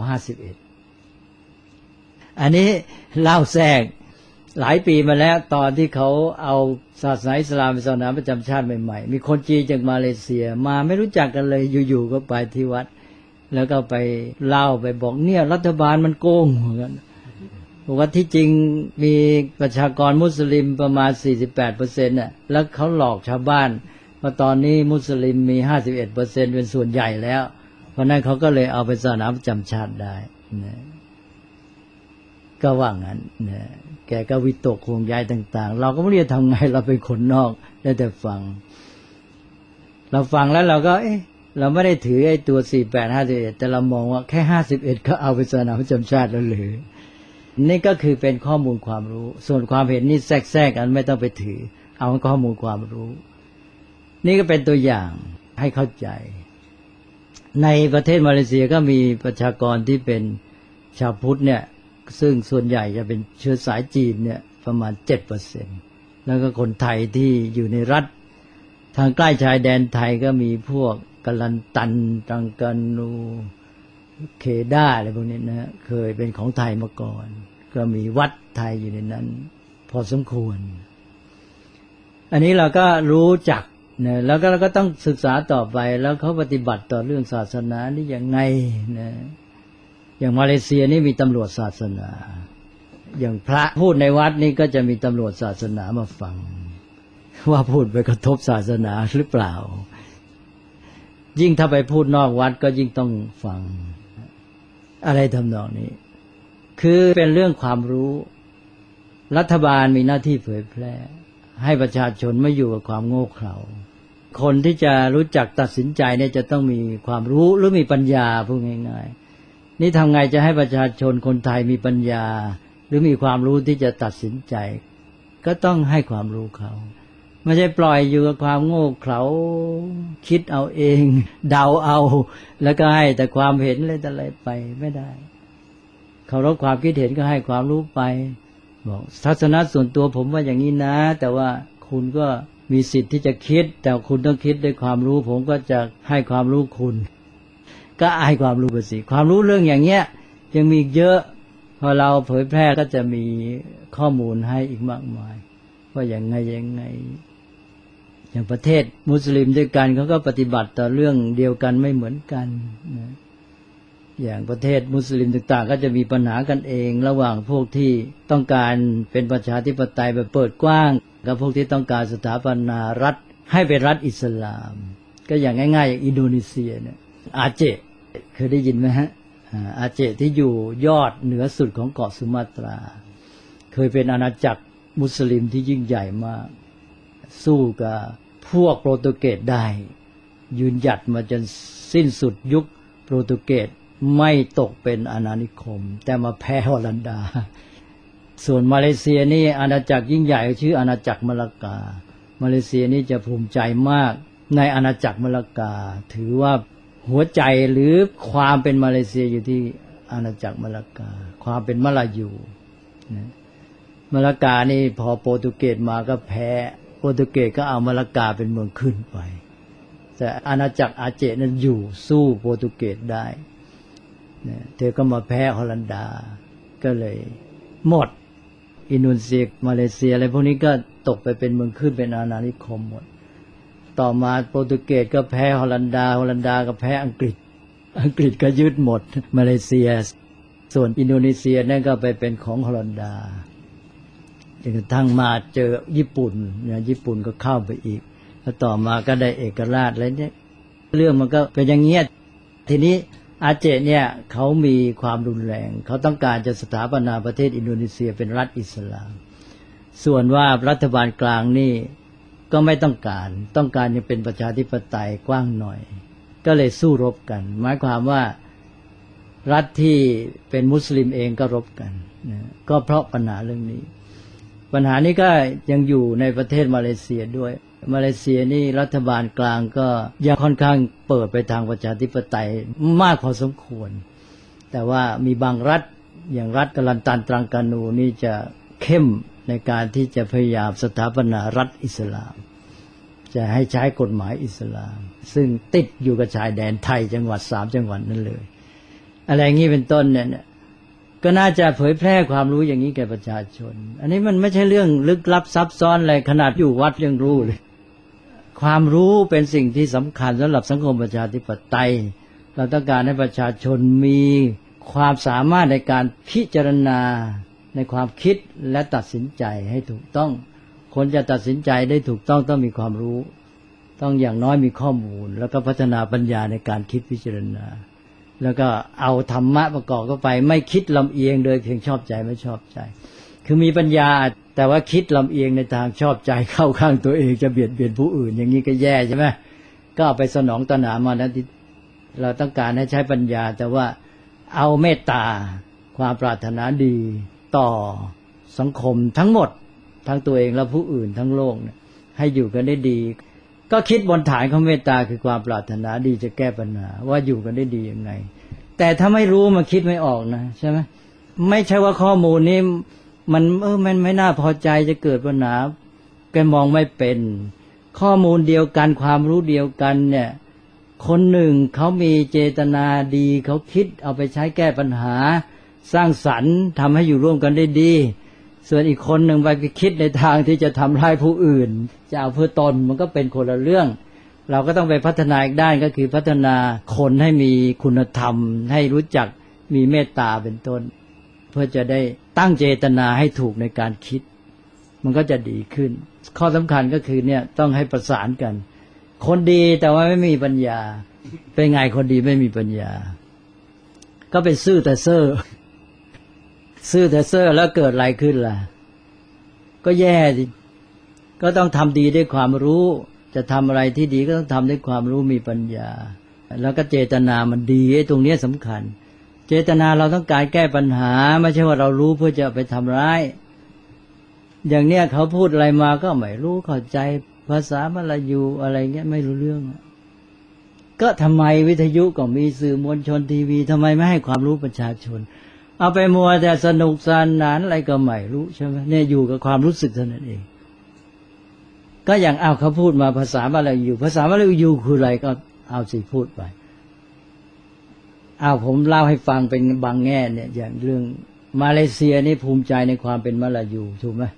51อันนี้เล่าแทรกหลายปีมาแล้วตอนที่เขาเอาศาสนาอิสลามเป็นศาสนาประจำชาติใหม่ๆมีคนจีนจากมาเลเซียมาไม่รู้จักกันเลยอยู่ๆก็ไปที่วัดแล้วก็ไปเล่าไปบอกเนี่ยรัฐบาลมันโกงเหมือนกันบอกว่าที่จริงมีประชากรมุสลิมประมาณ 48% น่ะแล้วเขาหลอกชาวบ้านว่าตอนนี้มุสลิมมี 51% เป็นส่วนใหญ่แล้วเพราะนั้นเขาก็เลยเอาไปศาสนาประจำชาติได้นะก็ว่างั้นนะแกก็วิตกห่วงใยต่างๆเราก็ไม่รู้จะทำไงเราเป็นคนนอกได้แต่ฟังเราฟังแล้วเราก็เราไม่ได้ถือไอ้ตัว48-51แต่เรามองว่าแค่51ก็เอาเป็นศาสนาประจำชาติแล้วหรือนี่ก็คือเป็นข้อมูลความรู้ส่วนความเห็นนี่แทรกกันไม่ต้องไปถือเอาข้อมูลความรู้นี่ก็เป็นตัวอย่างให้เข้าใจในประเทศมาเลเซียก็มีประชากรที่เป็นชาวพุทธเนี่ยซึ่งส่วนใหญ่จะเป็นเชื้อสายจีนเนี่ยประมาณ 7% แล้วก็คนไทยที่อยู่ในรัฐทางใกล้ชายแดนไทยก็มีพวกกะลันตันตรังกานูเคด้าอะไรพวกนี้นะเคยเป็นของไทยมาก่อนก็มีวัดไทยอยู่ในนั้นพอสมควรอันนี้เราก็รู้จักนะแล้วก็เราก็ต้องศึกษาต่อไปแล้วเขาปฏิบัติต่อเรื่องศาสนานี่ยังไงนะอย่างมาเลเซียนี่มีตำรวจศาสนาอย่างพระพูดในวัดนี่ก็จะมีตำรวจศาสนามาฟังว่าพูดไปกระทบศาสนาหรือเปล่ายิ่งถ้าไปพูดนอกวัดก็ยิ่งต้องฟังอะไรทำนองนี้คือเป็นเรื่องความรู้รัฐบาลมีหน้าที่เผยแพร่ให้ประชาชนไม่อยู่กับความโง่เขลาคนที่จะรู้จักตัดสินใจเนี่ยจะต้องมีความรู้หรือมีปัญญาพูดง่ายๆนี่ทำไงจะให้ประชาชนคนไทยมีปัญญาหรือมีความรู้ที่จะตัดสินใจก็ต้องให้ความรู้เขาไม่ใช่ปล่อยอยู่กับความโง่เขลาคิดเอาเองเดาเอาแล้วก็ให้แต่ความเห็นอะไรไปไม่ได้เคารพความคิดเห็นก็ให้ความรู้ไปบอกทัศนะส่วนตัวผมว่าอย่างนี้นะแต่ว่าคุณก็มีสิทธิ์ที่จะคิดแต่คุณต้องคิดด้วยความรู้ผมก็จะให้ความรู้คุณก็ให้ความรู้ไปสิความรู้เรื่องอย่างเงี้ยยังมีเยอะพอเราเผยแพร่ก็จะมีข้อมูลให้อีกมากมายว่าอย่างไงอย่างประเทศมุสลิมด้วยกันเขาก็ปฏิบัติต่อเรื่องเดียวกันไม่เหมือนกันนะอย่างประเทศมุสลิมต่างๆก็จะมีปัญหากันเองระหว่างพวกที่ต้องการเป็นประชาธิปไตยแบบเปิดกว้างกับพวกที่ต้องการสถาปนารัฐให้เป็นรัฐอิสลามก็อย่างง่ายๆอย่างอินโดนีเซียเนี่ยอาเจเคยได้ยินไหมฮะอาเจที่อยู่ยอดเหนือสุดของเกาะสุมาตราเคยเป็นอาณาจักรมุสลิมที่ยิ่งใหญ่มากสู้กับพวกโปรตุเกสได้ยืนหยัดมาจนสิ้นสุดยุคโปรตุเกสไม่ตกเป็นอาณานิคมแต่มาแพ้ฮอลันดาส่วนมาเลเซียนี่อาณาจักรยิ่งใหญ่ชื่ออาณาจักรมะละกามาเลเซียนี่จะภูมิใจมากในอาณาจักรมะละกาถือว่าหัวใจหรือความเป็นมาเลเซียอยู่ที่อาณาจักรมะละกาความเป็นมลายูนะมะละกานี่พอโปรตุเกสมาก็แพ้โปรตุเกสก็เอามะละกาเป็นเมืองขึ้นไปแต่อาณาจักรอาเจนั้นอยู่สู้โปรตุเกสได้เธอก็มาแพ้ฮอลันดาก็เลยหมดอินโดนีเซียมาเลเซียอะไรพวกนี้ก็ตกไปเป็นเมืองขึ้นเป็นอาณานิคมหมดต่อมาโปรตุเกสก็แพ้ฮอลันดาฮอลันดาก็แพ้อังกฤษก็ยึดหมดมาเลเซียส่วนอินโดนีเซียนั่นก็ไปเป็นของฮอลันดาจนกระทั่งมาเจอญี่ปุ่นเนี่ยญี่ปุ่นก็เข้าไปอีกแล้วต่อมาก็ได้เอกราชอะไรเนี่ยเรื่องมันก็เป็นอย่างเงี้ยทีนี้อาเจเนี่ยเขามีความรุนแรงเขาต้องการจะสถาปนาประเทศอินโดนีเซียเป็นรัฐอิสลามส่วนว่ารัฐบาลกลางนี่ก็ไม่ต้องการยังเป็นประชาธิปไตยกว้างหน่อยก็เลยสู้รบกันหมายความว่ารัฐที่เป็นมุสลิมเองก็รบกันนะก็เพราะปัญหาเรื่องนี้ปัญหานี้ก็ยังอยู่ในประเทศมาเลเซียด้วยมาเลเซียนี่รัฐบาลกลางก็ยังค่อนข้างเปิดไปทางประชาธิปไตยมากพอสมควรแต่ว่ามีบางรัฐอย่างรัฐกะลันตันตรังกานูนี่จะเข้มในการที่จะพยายามสถาปนารัฐอิสลามจะให้ใช้กฎหมายอิสลามซึ่งติดอยู่กับชายแดนไทยจังหวัด3จังหวัดนั่นเลยอะไรอย่างนี้เป็นต้นเนี่ยก็น่าจะเผยแพร่ความรู้อย่างนี้แก่ประชาชนอันนี้มันไม่ใช่เรื่องลึกลับซับซ้อนอะไรขนาดอยู่วัดยังรู้เลยความรู้เป็นสิ่งที่สำคัญสำหรับสังคมประชาธิปไตยเราต้องการให้ประชาชนมีความสามารถในการพิจารณาในความคิดและตัดสินใจให้ถูกต้องคนจะตัดสินใจได้ถูกต้องมีความรู้ต้องอย่างน้อยมีข้อมูลแล้วก็พัฒนาปัญญาในการคิดพิจารณาแล้วก็เอาธรรมะประกอบเข้าไปไม่คิดลำเอียงโดยเพียงชอบใจไม่ชอบใจคือมีปัญญาแต่ว่าคิดลำเอียงในทางชอบใจเข้าข้างตัวเองจะเบียดเบียนผู้อื่นอย่างนี้ก็แย่ใช่ไหมก็เอาไปสนองตัณหามานะเราต้องการให้ใช้ปัญญาแต่ว่าเอาเมตตาความปรารถนาดีต่อสังคมทั้งหมดทั้งตัวเองและผู้อื่นทั้งโลกเนี่ยให้อยู่กันได้ดีก็คิดบนฐานของเมตตาคือความปรารถนาดีจะแก้ปัญหาว่าอยู่กันได้ดียังไงแต่ถ้าไม่รู้มันคิดไม่ออกนะใช่ไหมไม่ใช่ว่าข้อมูลนี้มันไม่น่าพอใจจะเกิดปัญหาแกมองไม่เป็นข้อมูลเดียวกันความรู้เดียวกันเนี่ยคนหนึ่งเขามีเจตนาดีเขาคิดเอาไปใช้แก้ปัญหาสร้างสรรค์ทำให้อยู่ร่วมกันได้ดีส่วนอีกคนหนึ่งไปคิดในทางที่จะทำร้ายผู้อื่นจะเอาเพื่อตนมันก็เป็นคนละเรื่องเราก็ต้องไปพัฒนาอีกด้านก็คือพัฒนาคนให้มีคุณธรรมให้รู้จักมีเมตตาเป็นต้นเพื่อจะได้ตั้งเจตนาให้ถูกในการคิดมันก็จะดีขึ้นข้อสำคัญก็คือเนี่ยต้องให้ประสานกันคนดีแต่ว่าไม่มีปัญญาเป็นไงคนดีไม่มีปัญญาก็เป็นซื่อแต่เซ่อแล้วเกิดอะไรขึ้นล่ะก็แย่ดิก็ต้องทำดีด้วยความรู้จะทำอะไรที่ดีก็ต้องทำด้วยความรู้มีปัญญาแล้วก็เจตนามันดีไอ้ตรงนี้สำคัญเจตนาเราต้องการแก้ปัญหาไม่ใช่ว่าเรารู้เพื่อจะไปทำร้ายอย่างเนี้ยเขาพูดอะไรมาก็ไม่รู้เข้าใจภาษามลายูอะไรเงี้ยไม่รู้เรื่องก็ทำไมวิทยุก็มีสื่อมวลชนทีวีทำไมไม่ให้ความรู้ประชาชนเอาไปมัวแต่สนุกสนานอะไรก็ไม่รู้ใช่ไหมเนี่ยอยู่กับความรู้สึกเท่านั้นเองก็อย่างเอาเขาพูดมาภาษามลายูภาษามลายูคืออะไรก็เอาสิพูดไปเอาผมเล่าให้ฟังเป็นบางแง่เนี่ยอย่างเรื่องมาเลเซียนี่ภูมิใจในความเป็นมลายูถูกไหม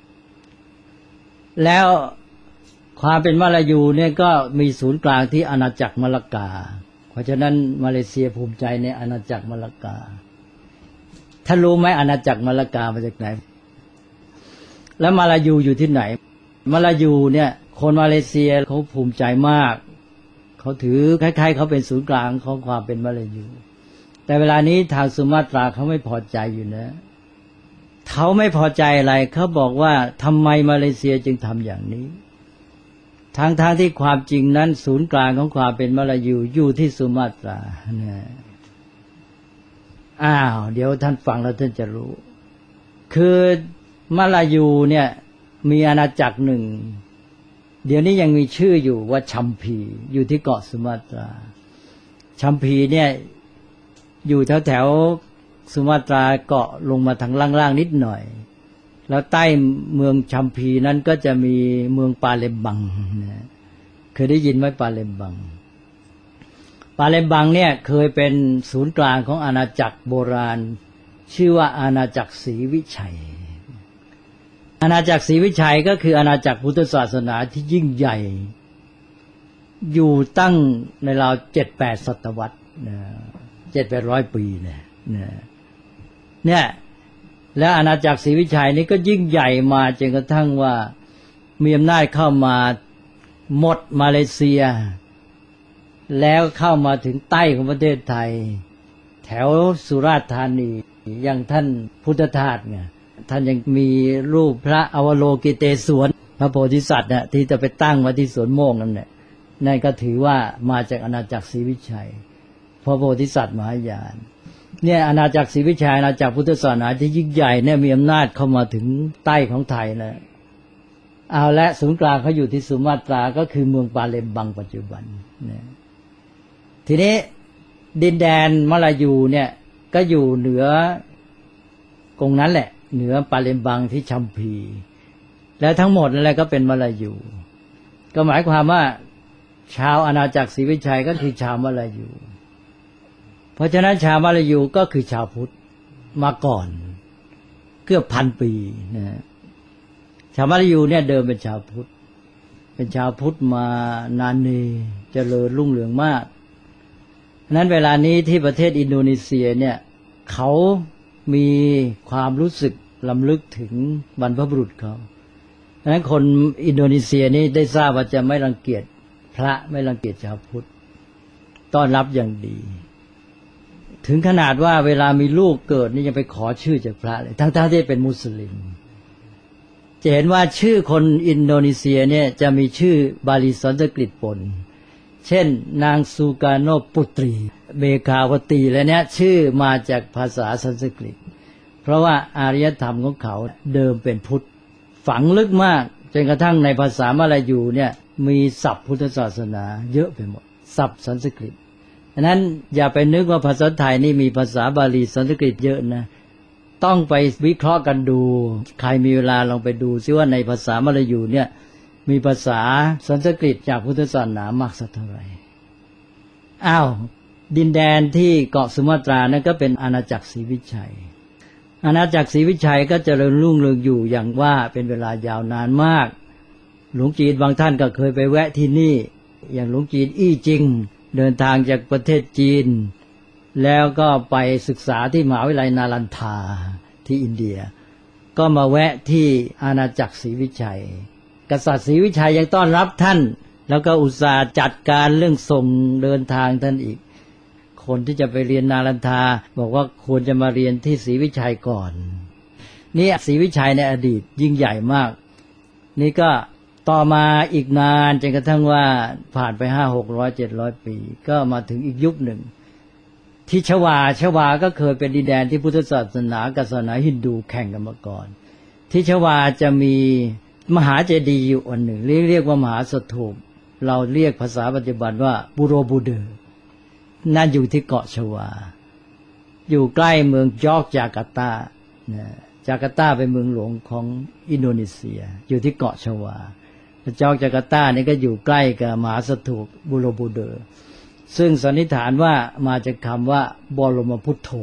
แล้วความเป็นมลายูเนี่ยก็มีศูนย์กลางที่อาณาจักรมลากาเพราะฉะนั้นมาเลเซียภูมิใจในอาณาจักรมลากาท่านรู้ไหมอาณาจักรมลากามาจากไหนแล้วมาลายูอยู่ที่ไหนมาลายูเนี่ยคนมาเลเซียเขาภูมิใจมากเขาถือคล้ายๆเขาเป็นศูนย์กลางของความเป็นมาลายูแต่เวลานี้ทางสุมาตราเขาไม่พอใจอยู่นะเขาไม่พอใจอะไรเขาบอกว่าทำไมมาเลเซียจึงทำอย่างนี้ทั้งที่ความจริงนั้นศูนย์กลางของความเป็นมาลายูอยู่ที่สุมาตราเนี่ยเดี๋ยวท่านฟังแล้วท่านจะรู้คือมาลายูเนี่ยมีอาณาจักรหนึ่งเดี๋ยวนี้ยังมีชื่ออยู่ว่าชัมพีอยู่ที่เกาะสุมาตราชัมพีเนี่ยอยู่แถวสุมาตราเกาะลงมาทางล่างๆนิดหน่อยแล้วใต้เมืองชัมพีนั้นก็จะมีเมืองปาเลมบังเคยได้ยินไหมปาเลมบังเนี่ยเคยเป็นศูนย์กลางของอาณาจักรโบราณชื่อว่าอาณาจักรศรีวิชัยอาณาจักรศรีวิชัยก็คืออาณาจักรพุทธศาสนาที่ยิ่งใหญ่อยู่ตั้งในราว 7-8 ศตวรรษ 700-800 ปีเนี่ยและอาณาจักรศรีวิชัยนี้ก็ยิ่งใหญ่มาจนกระทั่งว่ามีอำนาจเข้ามาหมดมาเลเซียแล้วเข้ามาถึงใต้ของประเทศไทยแถวสุราษฎร์ธานีอย่างท่านพุทธทาสไงท่านยังมีรูปพระอวโลกิเตศวรพระโพธิสัตว์เนี่ยที่จะไปตั้งไว้ที่สวนโมกนั่นแหละนั่นก็ถือว่ามาจากอาณาจักรศรีวิชัยพระโพธิสัตว์มหายานเนี่ยอาณาจักรศรีวิชัยอาณาจักรพุทธศาสนาที่ยิ่งใหญ่เนี่ยมีอำนาจเข้ามาถึงใต้ของไทยนะเอาและศูนย์กลางเขาอยู่ที่สุมาตราก็คือเมืองปาเลมบังปัจจุบันเนี่ยทีนี้ดินแดนมลายูเนี่ยก็อยู่เหนือกงนั้นแหละเหนือปาเลมบังที่ชัมพีและทั้งหมดนั่นแหละก็เป็นมลายูก็หมายความว่าชาวอาณาจักรศรีวิชัยก็คือชาวมลายูเพราะฉะนั้นชาวมลายูก็คือชาวพุทธมาก่อนเกือบ1,000 ปีนะชาวมลายูเนี่ยเดิมเป็นชาวพุทธมานานเนเจริญรุ่งเรืองมากนั้นเวลานี้ที่ประเทศอินโดนีเซียเนี่ยเขามีความรู้สึกลำลึกถึงบรรพบุรุษเขาดังนั้นคนอินโดนีเซียนี่ได้ทราบว่าจะไม่รังเกียจพระไม่รังเกียจชาวพุทธต้อนรับอย่างดีถึงขนาดว่าเวลามีลูกเกิดนี่ยังไปขอชื่อจากพระเลยทั้งที่เป็นมุสลิมจะเห็นว่าชื่อคนอินโดนีเซียเนี่ยจะมีชื่อบาลีสันสกฤตปนเช่นนางสุกาโนปุตรีเบคาวตีและเนี้ยชื่อมาจากภาษาสันสกฤตเพราะว่าอารยธรรมของเขาเดิมเป็นพุทธฝังลึกมากจนกระทั่งในภาษามลายูเนี่ยมีศัพท์พุทธศาสนาเยอะไปหมดศัพท์สันสกฤตฉะนั้นอย่าไปนึกว่าภาษาไทยนี่มีภาษาบาลีสันสกฤตเยอะนะต้องไปวิเคราะห์กันดูใครมีเวลาลองไปดูซิว่าในภาษามลายูเนี่ยมีภาษาสันสกฤตจากพุทธศาสนามากสักเท่าไหร่ดินแดนที่เกาะสุมาตรานั่นก็เป็นอาณาจักรศรีวิชัยอาณาจักรศรีวิชัยก็เจริญรุ่งเรืองอยู่อย่างว่าเป็นเวลายาวนานมากหลวงจีนบางท่านก็เคยไปแวะที่นี่อย่างหลวงจีนอี้จิงเดินทางจากประเทศจีนแล้วก็ไปศึกษาที่มหาวิทยาลัยนาลันทาที่อินเดียก็มาแวะที่อาณาจักรศรีวิชัยกษัตริย์ศรีวิชัยยังต้อนรับท่านแล้วก็อุตส่าห์จัดการเรื่องส่งเดินทางท่านอีกคนที่จะไปเรียนนาลันทาบอกว่าควรจะมาเรียนที่ศรีวิชัยก่อนนี่ศรีวิชัยในอดีตยิ่งใหญ่มากนี่ก็ต่อมาอีกนานจนกระทั่งว่าผ่านไป500-600-700 ปีก็มาถึงอีกยุคหนึ่งที่ชวาก็เคยเป็นดินแดนที่พุทธศาสนากับศาสนาฮินดูแข่งกันมาก่อนที่ชวาจะมีมหาเจดีย์อยู่อันหนึ่งเรียกว่ามหาสถูปเราเรียกภาษาปัจจุบันว่าบูโรบูเดอร์นั่นอยู่ที่เกาะชวาอยู่ใกล้เมืองจาการ์ตาจาการ์ตาเป็นเมืองหลวงของอินโดนีเซียอยู่ที่เกาะชวาจาการ์ตานี่ก็อยู่ใกล้กับมหาสถูปบูโรบูเดอร์ซึ่งสันนิษฐานว่ามาจากคำว่าบรมพุทโธ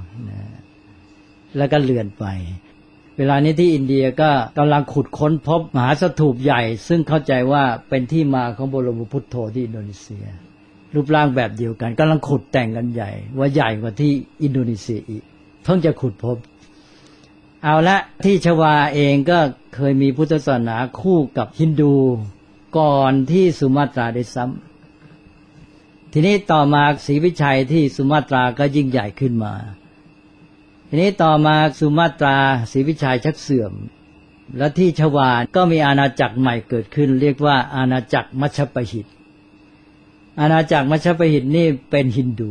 แล้วก็เลื่อนไปเวลานี้ที่อินเดียก็กำลังขุดค้นพบมหาสถูปใหญ่ซึ่งเข้าใจว่าเป็นที่มาของบรมพุทโธที่อินโดนีเซียรูปร่างแบบเดียวกันกำลังขุดแต่งกันใหญ่ว่าใหญ่กว่าที่อินโดนีเซียอีกเพิ่งจะขุดพบเอาละที่ชวาเองก็เคยมีพุทธศาสนาคู่กับฮินดูก่อนที่สุมาตราได้ซ้ำทีนี้ต่อมาศรีวิชัยที่สุมาตราก็ยิ่งใหญ่ขึ้นมาทีนี้ต่อมาสุมาตราศรีวิชัยชักเสื่อมและที่ชวาก็มีอาณาจักรใหม่เกิดขึ้นเรียกว่าอาณาจักรมัชฌปหิตอาณาจักรมัชฌปหิตนี่เป็นฮินดู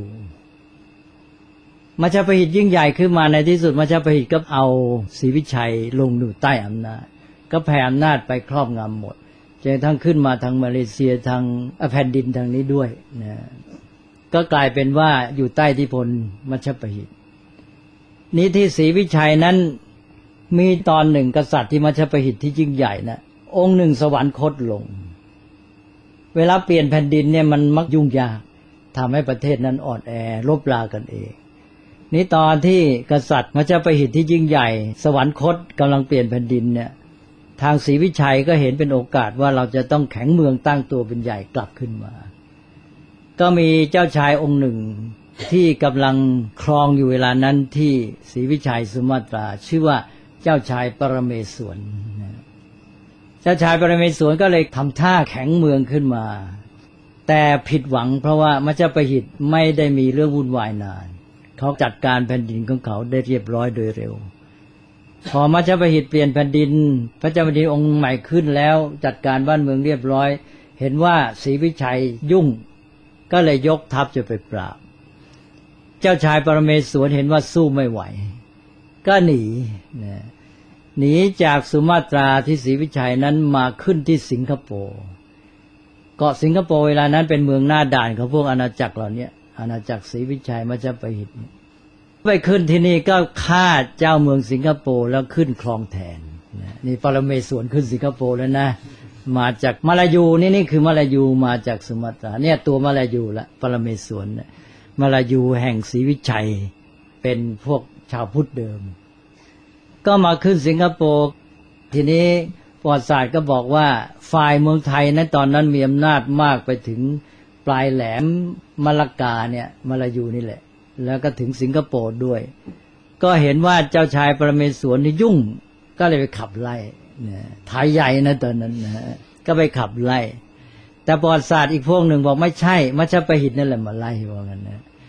มัชฌปหิตยิ่งใหญ่ขึ้นมาในที่สุดมัชฌปหิตก็เอาศรีวิชัยลงอยู่ใต้อำนาจก็แผ่อำนาจไปครอบงำหมดจนทั้งขึ้นมาทางมาเลเซียทางแผ่นดินทางนี้ด้วยนะก็กลายเป็นว่าอยู่ใต้อิทธิพลมัชฌปหิตนี้ที่ศรีวิชัยนั้นมีตอนหนึ่งกษัตริย์ที่มัชฌปหิตที่ยิ่งใหญ่นะองค์หนึ่งสวรรคตลงเวลาเปลี่ยนแผ่นดินเนี่ยมันมักยุ่งยากทำให้ประเทศนั้นอ่อนแอลบรากันเองนี้ตอนที่กษัตริย์มัชฌปหิตที่ยิ่งใหญ่สวรรคตกำลังเปลี่ยนแผ่นดินเนี่ยทางศรีวิชัยก็เห็นเป็นโอกาสว่าเราจะต้องแข็งเมืองตั้งตัวเป็นใหญ่กลับขึ้นมาก็มีเจ้าชายองค์หนึ่งที่กำลังครองอยู่เวลานั้นที่ศรีวิชัยสุมาตราชื่อว่าเจ้าชายปรเมศวรเจ้าชายปรเมศวรก็เลยทำท่าแข็งเมืองขึ้นมาแต่ผิดหวังเพราะว่ามัชฌปหิตไม่ได้มีเรื่องวุ่นวายนานเขาจัดการแผ่นดินของเขาได้เรียบร้อยโดยเร็วพอมัชฌปหิตเปลี่ยนแผ่นดินพระเจ้าแผ่นดินองค์ใหม่ขึ้นแล้วจัดการบ้านเมืองเรียบร้อยเห็นว่าศรีวิชัยยุ่งก็เลยยกทัพจะไปปราบเจ้าชายปรเมศวรเห็นว่าสู้ไม่ไหวก็หนีจากสุมาตราที่ศรีวิชัยนั้นมาขึ้นที่สิงคโปร์เกาะสิงคโปร์เวลานั้นเป็นเมืองหน้าด่านของพวกอาณาจักรเหล่านี้อาณาจักรศรีวิชัยมัชฌปหิตไปขึ้นที่นี่ก็ฆ่าเจ้าเมืองสิงคโปร์แล้วขึ้นครองแทนนี่ปรเมศวรขึ้นสิงคโปร์แล้วนะมาจากมาลายูนี่คือมาลายูมาจากสุมาตราเนี่ยตัวมาลายูละปรเมศวรมาลายูแห่งศรีวิชัยเป็นพวกชาวพุทธเดิมก็มาขึ้นสิงคโปร์ทีนี้ประวัติศาสตร์ก็บอกว่าฝ่ายเมืองไทยนั้นตอนนั้นมีอำนาจมากไปถึงปลายแหลมมะละกาเนี่ยมาลายูนี่แหละแล้วก็ถึงสิงคโปร์ด้วยก็เห็นว่าเจ้าชายปรเมศวรนี่ยุ่งก็เลยไปขับไล่ไทยใหญ่นะตอนนั้นนะก็ไปขับไล่แต่ประวัติศาสตร์อีกพวกหนึ่งบอกไม่ใช่มัชฌปหิตนั่นแหละมาไล่ว่างั้นนะ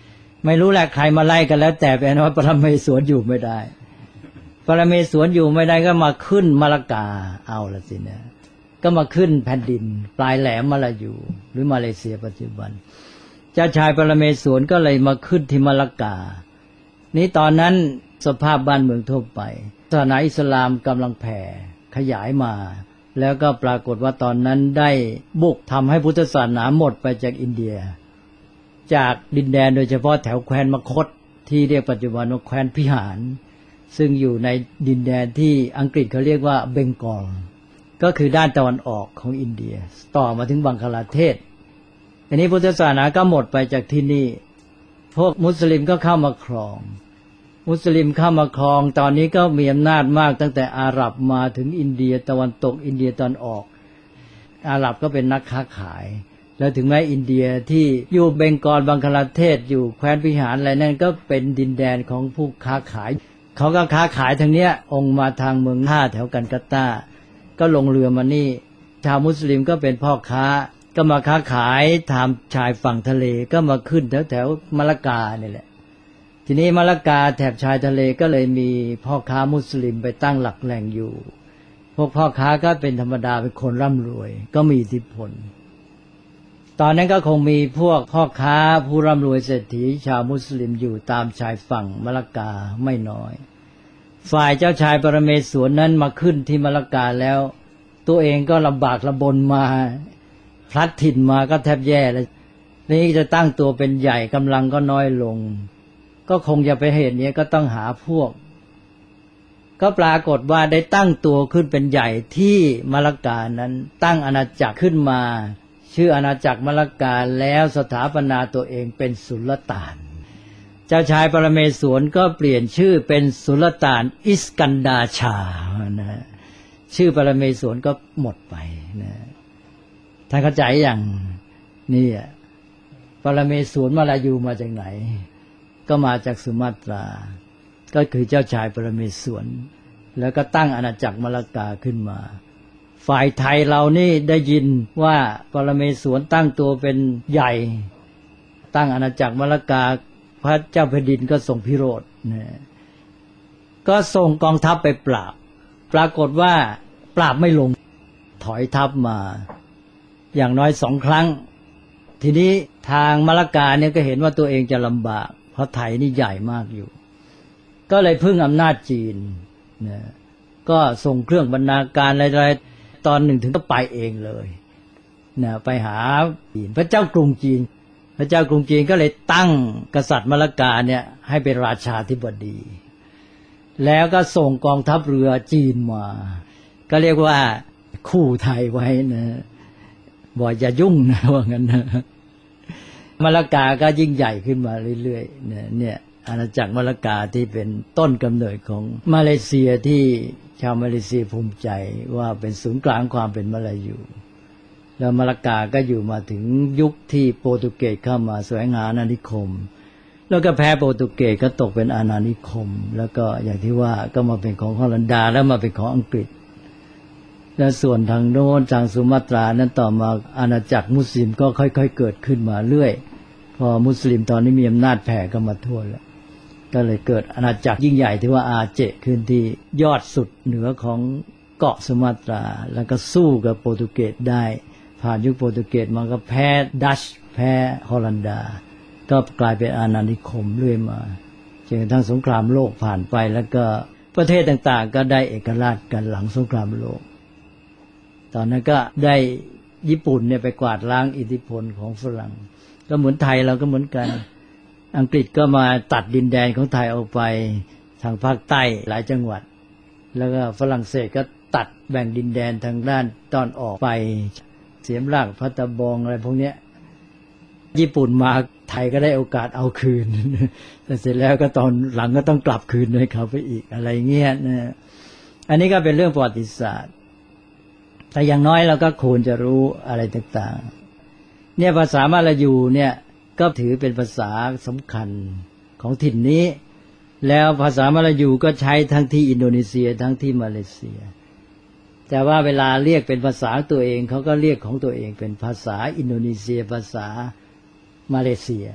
ไม่รู้แหละใครมาไล่กันแล้วแต่เป็นว่าปรเมศวรอยู่ไม่ได้ปรเมศวรอยู่ไม่ได้ก็มาขึ้นมะละกาเอาละสิเนี่ยก็มาขึ้นแผ่นดินปลายแหลมมลายูหรือมาเลเซียปัจจุบันเจ้าชายปรเมศวรก็เลยมาขึ้นที่มะละกานี้ตอนนั้นสภาพบ้านเมืองทั่วไปศาสนาอิสลามกำลังแผ่ขยายมาแล้วก็ปรากฏว่าตอนนั้นได้บุกทำให้พุทธศาสนาหมดไปจากอินเดียจากดินแดนโดยเฉพาะแถวแคว้นมคธที่เรียกปัจจุบันว่าแคว้นพิหารซึ่งอยู่ในดินแดนที่อังกฤษเขาเรียกว่าเบงกอลก็คือด้านตะวันออกของอินเดียต่อมาถึงบังคลาเทศอันนี้พุทธศาสนาก็หมดไปจากที่นี่พวกมุสลิมก็เข้ามาครองมุสลิมเข้ามาครองตอนนี้ก็มีอำนาจมากตั้งแต่อาหรับมาถึงอินเดียตะวันตกอินเดียตอนออกอาหรับก็เป็นนักค้าขายแล้วถึงแม้อินเดียที่อยู่เบงกอลบังคลาเทศอยู่แคว้นพิหารอะไรนั่นก็เป็นดินแดนของผู้ค้าขายเขาก็ค้าขายทางเนี้ยองค์มาทางเมืองท่าแถวกันกัตตาก็ลงเรือมานี่ชาวมุสลิมก็เป็นพ่อค้าก็มาค้าขายตามชายฝั่งทะเลก็มาขึ้นแถวมะละกานี่แหละทีนี้มะละกาแถบชายทะเลก็เลยมีพ่อค้ามุสลิมไปตั้งหลักแหล่งอยู่พวกพ่อค้าก็เป็นธรรมดาเป็นคนร่ำรวยก็มีอิทธิพลตอนนั้นก็คงมีพวกพ่อค้าผู้ร่ำรวยเศรษฐีชาวมุสลิมอยู่ตามชายฝั่งมะละกาไม่น้อยฝ่ายเจ้าชายปรเมศวรนั้นมาขึ้นที่มะละกาแล้วตัวเองก็ลำบากลำบนมาพลัดถิ่นมาก็แทบแย่แล้วนี่จะตั้งตัวเป็นใหญ่กำลังก็น้อยลงก็คงจะไปเหตุนี้ก็ต้องหาพวกก็ปรากฏว่าได้ตั้งตัวขึ้นเป็นใหญ่ที่มะละกานั้นตั้งอาณาจักรขึ้นมาชื่ออาณาจักรมะละกาแล้วสถาปนาตัวเองเป็นสุลต่านเจ้าชายปรเมศวรก็เปลี่ยนชื่อเป็นสุลต่านอิสกันดาชานะชื่อปรเมศวรก็หมดไปนะท่านเข้าใจอย่างนี่ปรเมศวรมาลายูมาจากไหนก็มาจากสุมาตราก็คือเจ้าชายปรเมศวรแล้วก็ตั้งอาณาจักรมะละกาขึ้นมาฝ่ายไทยเรานี่ได้ยินว่าปรเมศวรตั้งตัวเป็นใหญ่ตั้งอาณาจักรมะละกาพระเจ้าแผ่นดินก็ส่งพิโรธนะก็ส่งกองทัพไปปราบปรากฏว่าปราบไม่ลงถอยทัพมาอย่างน้อย2 ครั้งทีนี้ทางมะละกาเนี่ยก็เห็นว่าตัวเองจะลำบากเพราะไทยนี่ใหญ่มากอยู่ก็เลยพึ่งอำนาจจีนนะก็ส่งเครื่องบรรณาการอะไรๆตอนหนึ่งถึงก็ไปเองเลยนะไปหาพระเจ้ากรุงจีนพระเจ้ากรุงจีนก็เลยตั้งกษัตริย์มะละกาเนี่ยให้เป็นราชาธิบดีแล้วก็ส่งกองทัพเรือจีนมาก็เรียกว่าคู่ไทยไว้นะบอกอย่ายุ่งนะว่างั้นนะมะละกาก็ยิ่งใหญ่ขึ้นมาเรื่อยๆเนี่ยอาณาจักรมะละกาที่เป็นต้นกำเนิดของมาเลเซียที่ชาวมาเลเซียภูมิใจว่าเป็นศูนย์กลางความเป็นมลายูแล้วมะละกาก็อยู่มาถึงยุคที่โปรตุเกสเข้ามาแสวงหาอาณานิคมแล้วก็แพ้โปรตุเกสก็ตกเป็นอาณานิคมแล้วก็อย่างที่ว่าก็มาเป็นของฮอลันดาแล้วมาเป็นของอังกฤษและส่วนทางโน้นทางสุมาตรานั้นต่อมาอาณาจักรมุสลิมก็ค่อยๆเกิดขึ้นมาเรื่อยพอมุสลิมตอนนี้มีอำนาจแผ่ก็มาทั่วแล้วก็เลยเกิดอาณาจักรยิ่งใหญ่ที่ว่าอาเจขึ้นที่ยอดสุดเหนือของเกาะสุมาตราแล้วก็สู้กับโปรตุเกสได้ผ่านยุคโปรตุเกสมันก็แพ้ดัชแพ้ฮอลันดาก็กลายเป็นอาณานิคมเรื่อยมาจนกระทั่งสงครามโลกผ่านไปแล้วก็ประเทศต่างๆก็ได้เอกราชกันหลังสงครามโลกตอนนั้นก็ได้ญี่ปุ่นเนี่ยไปกวาดล้างอิทธิพลของฝรั่งก็เหมือนไทยเราก็เหมือนกันอังกฤษก็มาตัดดินแดนของไทยออกไปทางภาคใต้หลายจังหวัดแล้วก็ฝรั่งเศสก็ตัดแบ่งดินแดนทางด้านตอนออกไปเสียมรากพัตตาบองอะไรพวกนี้ญี่ปุ่นมาไทยก็ได้โอกาสเอาคืนแต่เสร็จแล้วก็ตอนหลังก็ต้องกลับคืนให้เขาไปอีกอะไรเงี้ยนะอันนี้ก็เป็นเรื่องประวัติศาสตร์แต่อย่างน้อยเราก็ควรจะรู้อะไรต่างๆเนี่ยภาษามลายูเนี่ยก็ถือเป็นภาษาสำคัญของถิ่นนี้แล้วภาษามลายูก็ใช้ทั้งที่อินโดนีเซียทั้งที่มาเลเซียแต่ว่าเวลาเรียกเป็นภาษาตัวเองเขาก็เรียกของตัวเองเป็นภาษาอินโดนีเซียภาษามาเลเซีย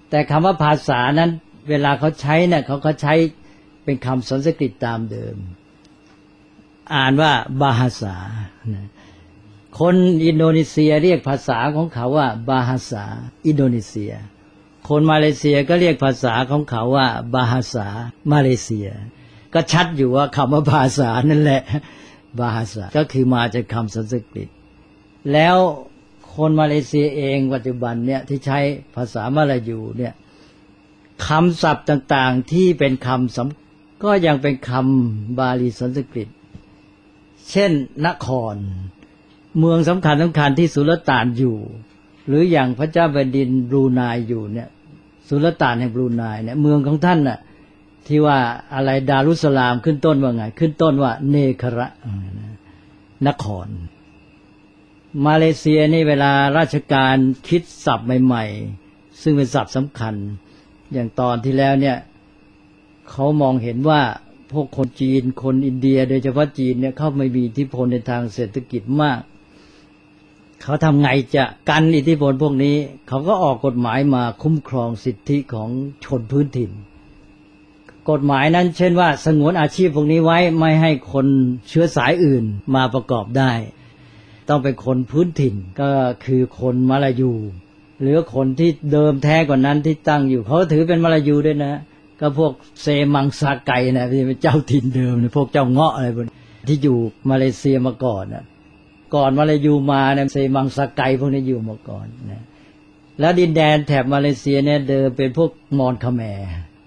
แต่คำว่าภาษานั้นเวลาเขาใช้เนี่ยเขาก็ใช้เป็นคำสันสกฤตตามเดิมอ่านว่าบาฮาษาคนอินโดนีเซียเรียกภาษาของเขาว่าบาฮาษาอินโดนีเซียคนมาเลเซียก็เรียกภาษาของเขาว่าบาฮาษามาเลเซียก็ชัดอยู่ว่าคำว่าภาษานั่นแหละบาฮาษาก็คือมาจากคำสันสกฤตแล้วคนมาเลเซียเองปัจจุบันเนี่ยที่ใช้ภาษามลายูเนี่ยคำศัพท์ต่างๆที่เป็นคำก็ยังเป็นคำบาลีสันสกฤตเช่นนครเมืองสำคัญที่สุลต่านอยู่หรืออย่างพระเจ้าแผ่นดินบรูไนอยู่เนี่ยสุลต่านแห่งบรูไนเนี่ยเมืองของท่านน่ะที่ว่าอะไรดารุสลามขึ้นต้นว่าไงขึ้นต้นว่าเนคระนครมาเลเซียนี่เวลาราชการคิดศัพท์ใหม่ๆซึ่งเป็นศัพท์สำคัญอย่างตอนที่แล้วเนี่ยเขามองเห็นว่าพวกคนจีนคนอินเดียโดยเฉพาะจีนเนี่ยเขาไม่มีอิทธิพลในทางเศรษฐกิจมากเขาทำไงจะกันอิทธิพลพวกนี้เขาก็ออกกฎหมายมาคุ้มครองสิทธิของชนพื้นถิ่นกฎหมายนั้นเช่นว่าสงวนอาชีพพวกนี้ไว้ไม่ให้คนเชื้อสายอื่นมาประกอบได้ต้องเป็นคนพื้นถิ่นก็คือคนมาลายูหรือคนที่เดิมแท้กว่านั้นที่ตั้งอยู่เขาถือเป็นมาลายูด้วยนะก็พวกเซมังซาไกนะที่เป็นเจ้าถิ่นเดิมพวกเจ้าเงาะอะไรพวกนี้ที่อยู่มาเลเซียมาก่อนนะก่อนมาลายูมาเนี่ยเซมังซาไกพวกนี้อยู่มาก่อนนะแล้วดินแดนแถบมาเลเซียเนี่ยเดิมเป็นพวกมอญคาแมร์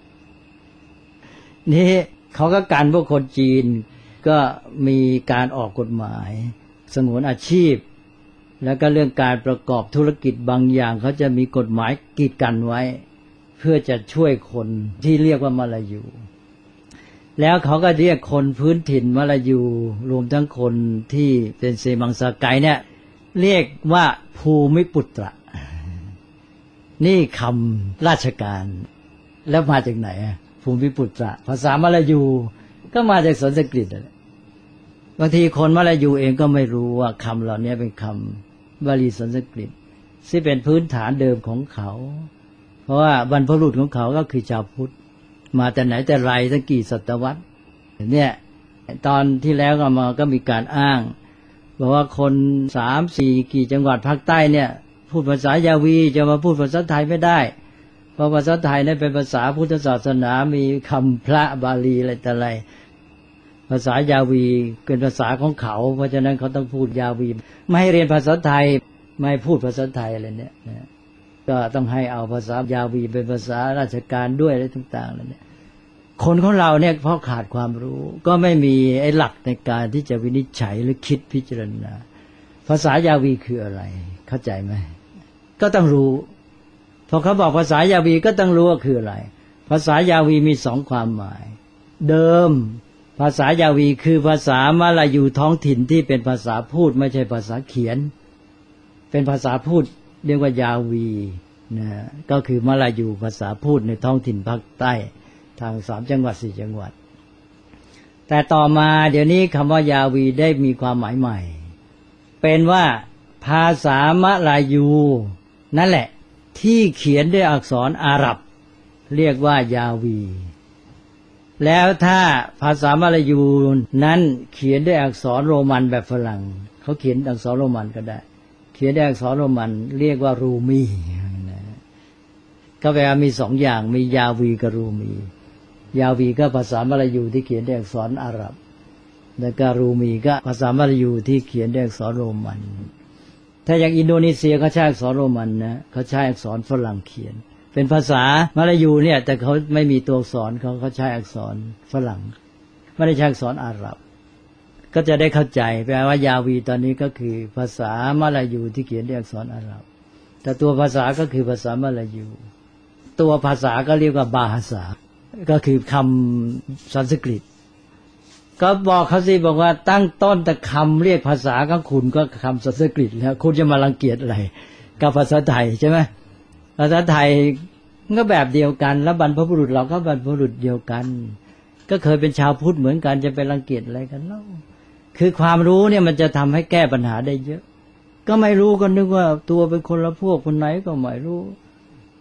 นี่เขาก็กันพวกคนจีนก็มีการออกกฎหมายสงวนอาชีพแล้วก็เรื่องการประกอบธุรกิจบางอย่างเขาจะมีกฎหมายกีดกันไว้เพื่อจะช่วยคนที่เรียกว่ามาลายูแล้วเขาก็เรียกคนพื้นถิ่นมาลายูรวมทั้งคนที่เป็นเซมังซาไกเนี่ยเรียกว่าภูมิปุตระนี่คำราชการแล้วมาจากไหนภูมิปุตระภาษามาลายูก็มาจากสันสกฤตบางทีคนมาลายูเองก็ไม่รู้ว่าคำเหล่านี้เป็นคำบาลีสันสกฤตที่เป็นพื้นฐานเดิมของเขาเพราะว่าบรรพบุรุษของเขาก็คือชาวพุทธมาแต่ไหนแต่ไรตั้งกี่ศตวรรษเนี่ยตอนที่แล้วก็มีการอ้างบอกว่าคน 3-4 กี่จังหวัดภาคใต้เนี่ยพูดภาษายาวีจะมาพูดภาษาไทยไม่ได้เพราะภาษาไทยนั้นเป็นภาษาพุทธศาสนามีคำพระบาลีอะไรแต่ไรภาษายาวีเป็นภาษาของเขาเพราะฉะนั้นเขาต้องพูดยาวีไม่ให้เรียนภาษาไทยไม่พูดภาษาไทยอะไรเนี่ยก็ต้องให้เอาภาษายาวีเป็นภาษาราชการด้วยอะไรต่างๆแล้วเนี่ยคนของเราเนี่ยเพราะขาดความรู้ก็ไม่มีไอ้หลักในการที่จะวินิจฉัยหรือคิดพิจารณาภาษายาวีคืออะไรเข้าใจไหมก็ต้องรู้พอเขาบอกภาษายาวีก็ต้องรู้ว่าคืออะไรภาษายาวีมี2ความหมายเดิมภาษายาวีคือภาษามาลายูท้องถิ่นที่เป็นภาษาพูดไม่ใช่ภาษาเขียนเป็นภาษาพูดเรียกว่ายาวีนะก็คือมาลายูภาษาพูดในท้องถิ่นภาคใต้ทาง3จังหวัด4จังหวัดแต่ต่อมาเดี๋ยวนี้คำว่ายาวีได้มีความหมายใหม่เป็นว่าภาษามลายูนั่นแหละที่เขียนด้วยอักษรอาหรับเรียกว่ายาวีแล้วถ้าภาษามลายูนั้นเขียนด้วยอักษรโรมันแบบฝรั่งเขาเขียนอักษรโรมันก็ได้เขียนด้วยอักษรโรมันเรียกว่ารูมีก็แปลว่ามี2อย่างมียาวีกับรูมียาวีก็ภาษามลายูที่เขียนด้วยอักษรอาหรับแล้วก็รูมีก็ภาษามลายูที่เขียนด้วยอักษรโรมันถ้าอย่างอินโดนีเซียเขาใช้อักษรโรมันนะเขาใช้อักษรฝรั่งเขียนเป็นภาษามลายูเนี่ยแต่เขาไม่มีตัวอักษรเขาใช้อักษรฝรั่งไม่ได้ใช้อักษรอาหรับก็จะได้เข้าใจแปลว่ายาวีตอนนี้ก็คือภาษามลายูที่เขียนด้วยอักษรอาหรับแต่ตัวภาษาก็คือภาษามลายูตัวภาษาก็เรียกว่าบาฮาษาก็คือคำสันสกฤตก็บอกเขาสิบอกว่าตั้งต้นแต่คำเรียกภาษาของคุณก็คำสันสกฤตแล้วคุณจะมารังเกียจอะไรกับภาษาไทยใช่ไหมภาษาไทยก็แบบเดียวกันแล้วบรรพบุรุษเราก็บรรพบุรุษเดียวกันก็เคยเป็นชาวพุทธเหมือนกันจะไปรังเกียจอะไรกันเล่าคือความรู้เนี่ยมันจะทำให้แก้ปัญหาได้เยอะก็ไม่รู้ก็นึกว่าตัวเป็นคนละพวกคนไหนก็ไม่รู้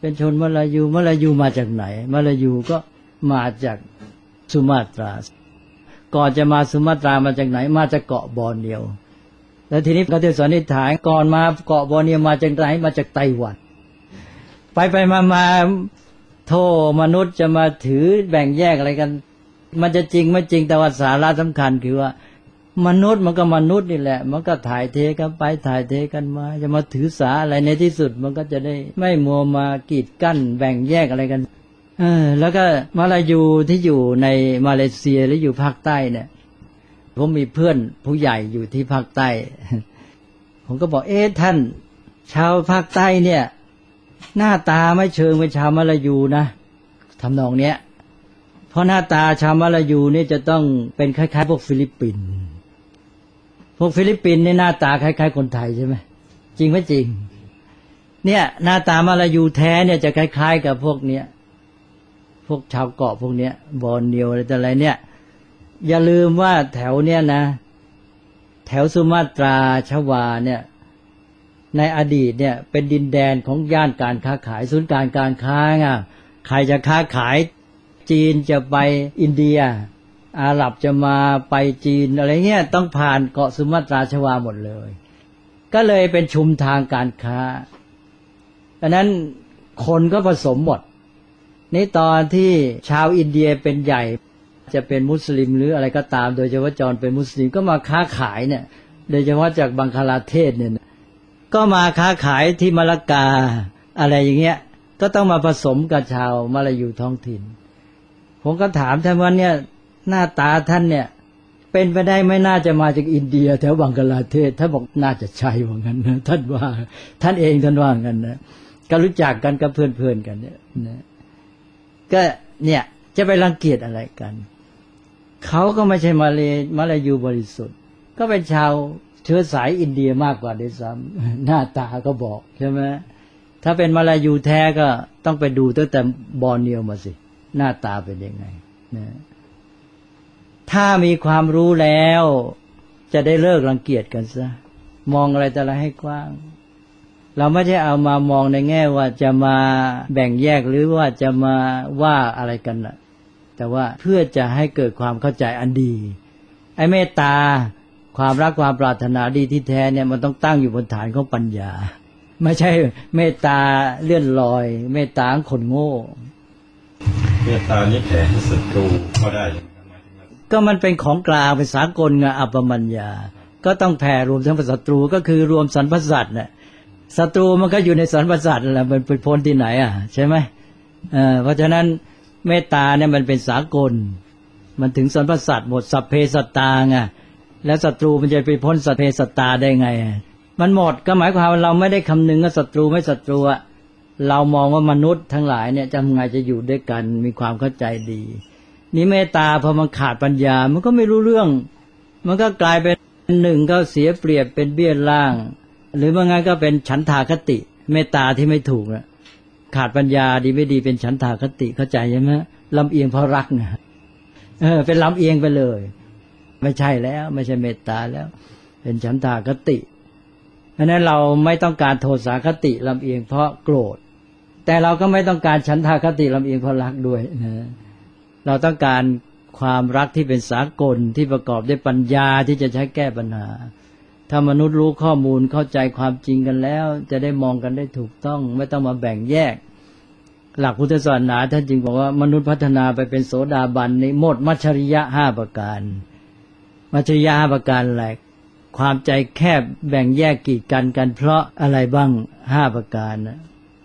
เป็นชนมลายูมาจากไหนมลายูก็มาจากสุมาตราก่อนจะมาสุมาตรามาจากไหนมาจากเกาะบอร์เนียวแล้วทีนี้ก็จะสันนิษฐานก่อนมาเกาะบอร์เนียวมาจากไหนมาจากไต้หวันไปมาโธ่มนุษย์จะมาถือแบ่งแยกอะไรกันมันจะจริงไม่จริงแต่ว่าสาระสำคัญคือว่ามนุษย์มันก็มนุษย์นี่แหละมันก็ถ่ายเทกันไปถ่ายเทกันมาจะมาถือสาอะไรในที่สุดมันก็จะได้ไม่มัวมากีดกั้นแบ่งแยกอะไรกันแล้วก็มาลายูที่อยู่ในมาเลเซียหรืออยู่ภาคใต้เนี่ยผมมีเพื่อนผู้ใหญ่อยู่ที่ภาคใต้ผมก็บอกท่านชาวภาคใต้เนี่ยหน้าตาไม่เชิงเป็นชาวมาลายูนะทำนองเนี้ยเพราะหน้าตาชาวมาลายูนี่จะต้องเป็นคล้ายๆพวกฟิลิปปินส์พวกฟิลิปปินส์นี่หน้าตาคล้ายๆคนไทยใช่ไหมจริงไหมจริงเนี่ยหน้าตามาลายูแท้เนี่ยจะคล้ายๆกับพวกเนี้ยพวกชาวเกาะพวกเนี้ยบอร์เนียวอะไรแต่อะไรเนี่ยอย่าลืมว่าแถวเนี้ยนะแถวสุมาตราชวาเนี่ยในอดีตเนี่ยเป็นดินแดนของย่านการค้าขายศูนย์การค้าไงใครจะค้าขายจีนจะไปอินเดียอาหรับจะมาไปจีนอะไรเงี้ยต้องผ่านเกาะสุมาตราชวาหมดเลยก็เลยเป็นชุมทางการค้าดังนั้นคนก็ผสมหมดนี่ตอนที่ชาวอินเดียเป็นใหญ่จะเป็นมุสลิมหรืออะไรก็ตามโดยเฉพาะจรเป็นมุสลิมก็มาค้าขายเนี่ยโดยเฉพาะจากบังคลาเทศเนี่ยก็มาค้าขายที่มะละกาอะไรอย่างเงี้ยก็ต้องมาผสมกับชาวมาลายูท้องถิ่นผมก็ถามท่านว่าเนี่ยหน้าตาท่านเนี่ยเป็นไปได้ไม่น่าจะมาจากอินเดียแถวบังคลาเทศท่านบอกน่าจะใช่ว่างั้นนะท่านว่าท่านเองท่านว่างั้นนะก็รู้จักกันกับเพื่อนๆกันเนี่ยนะก็เนี่ยจะไปรังเกียจอะไรกันเขาก็ไม่ใช่มาลายูบริสุทธิ์ก็เป็นชาวเชื้อสายอินเดียมากกว่าด้วยซ้ำหน้าตาก็บอกใช่ไหมถ้าเป็นมาลายูแท้ก็ต้องไปดูตั้งแต่บอร์เนียวมาสิหน้าตาเป็นยังไงนะถ้ามีความรู้แล้วจะได้เลิกรังเกียจกันซะมองอะไรแต่ละให้กว้างเราไม่ใช่เอามามองในแง่ว่าจะมาแบ่งแยกหรือว่าจะมาว่าอะไรกันนะแต่ว่าเพื่อจะให้เกิดความเข้าใจอันดีไอ้เมตตาความรักความปรารถนาดีที่แท้เนี่ยมันต้องตั้งอยู่บนฐานของปัญญาไม่ใช่เมตตาเลื่อนลอยเมตตาของคนโง่เมตตานี้แผ่ให้ศัตรูก็ได้ก็มันเป็นของกลางเป็นสากลไงอัปปมัญญาก็ต้องแผ่รวมทั้งศัตรูก็คือรวมสรรพสัตว์น่ะศัตรูมันก็อยู่ในสรรพสัตว์แหละมันไปพ้นที่ไหนใช่ไหมเพราะฉะนั้นเมตตาเนี่ยมันเป็นสากลมันถึงสรรพสัตว์หมดสัพเพสัตตาไงแล้วศัตรูมันจะไปพ้นสัพเพสัตตาได้ไงมันหมดก็หมายความว่าเราไม่ได้คำนึงว่าศัตรูไม่ศัตรูเรามองว่ามนุษย์ทั้งหลายเนี่ยจะทำไงจะอยู่ด้วยกันมีความเข้าใจดีนี่เมตตาพอมันขาดปัญญามันก็ไม่รู้เรื่องมันก็กลายเป็นหนึ่งก็เสียเปรียบเป็นเบี้ยล่างหรือว่างั้นก็เป็นฉันทาคติเมตตาที่ไม่ถูกนะขาดปัญญาดีไม่ดีเป็นฉันทาคติเข้าใจใช่ไหมลำเอียงเพราะรักนะเป็นลำเอียงไปเลยไม่ใช่แล้วไม่ใช่เมตตาแล้วเป็นฉันทาคติเพราะนั้นเราไม่ต้องการโทสาคติลำเอียงเพราะโกรธแต่เราก็ไม่ต้องการฉันทาคติลำเอียงเพราะรักด้วยนะเราต้องการความรักที่เป็นสากลที่ประกอบด้วยปัญญาที่จะใช้แก้ปัญหาถ้ามนุษย์รู้ข้อมูลเข้าใจความจริงกันแล้วจะได้มองกันได้ถูกต้องไม่ต้องมาแบ่งแยกหลักพุทธศาสนาท่านจึงบอกว่ามนุษย์พัฒนาไปเป็นโสดาบันในหมดมัจฉริยะ5ประการมัจฉริยะ5ประการอะไรความใจแคบแบ่งแยกกีดกันเพราะอะไรบ้าง5ประการนะ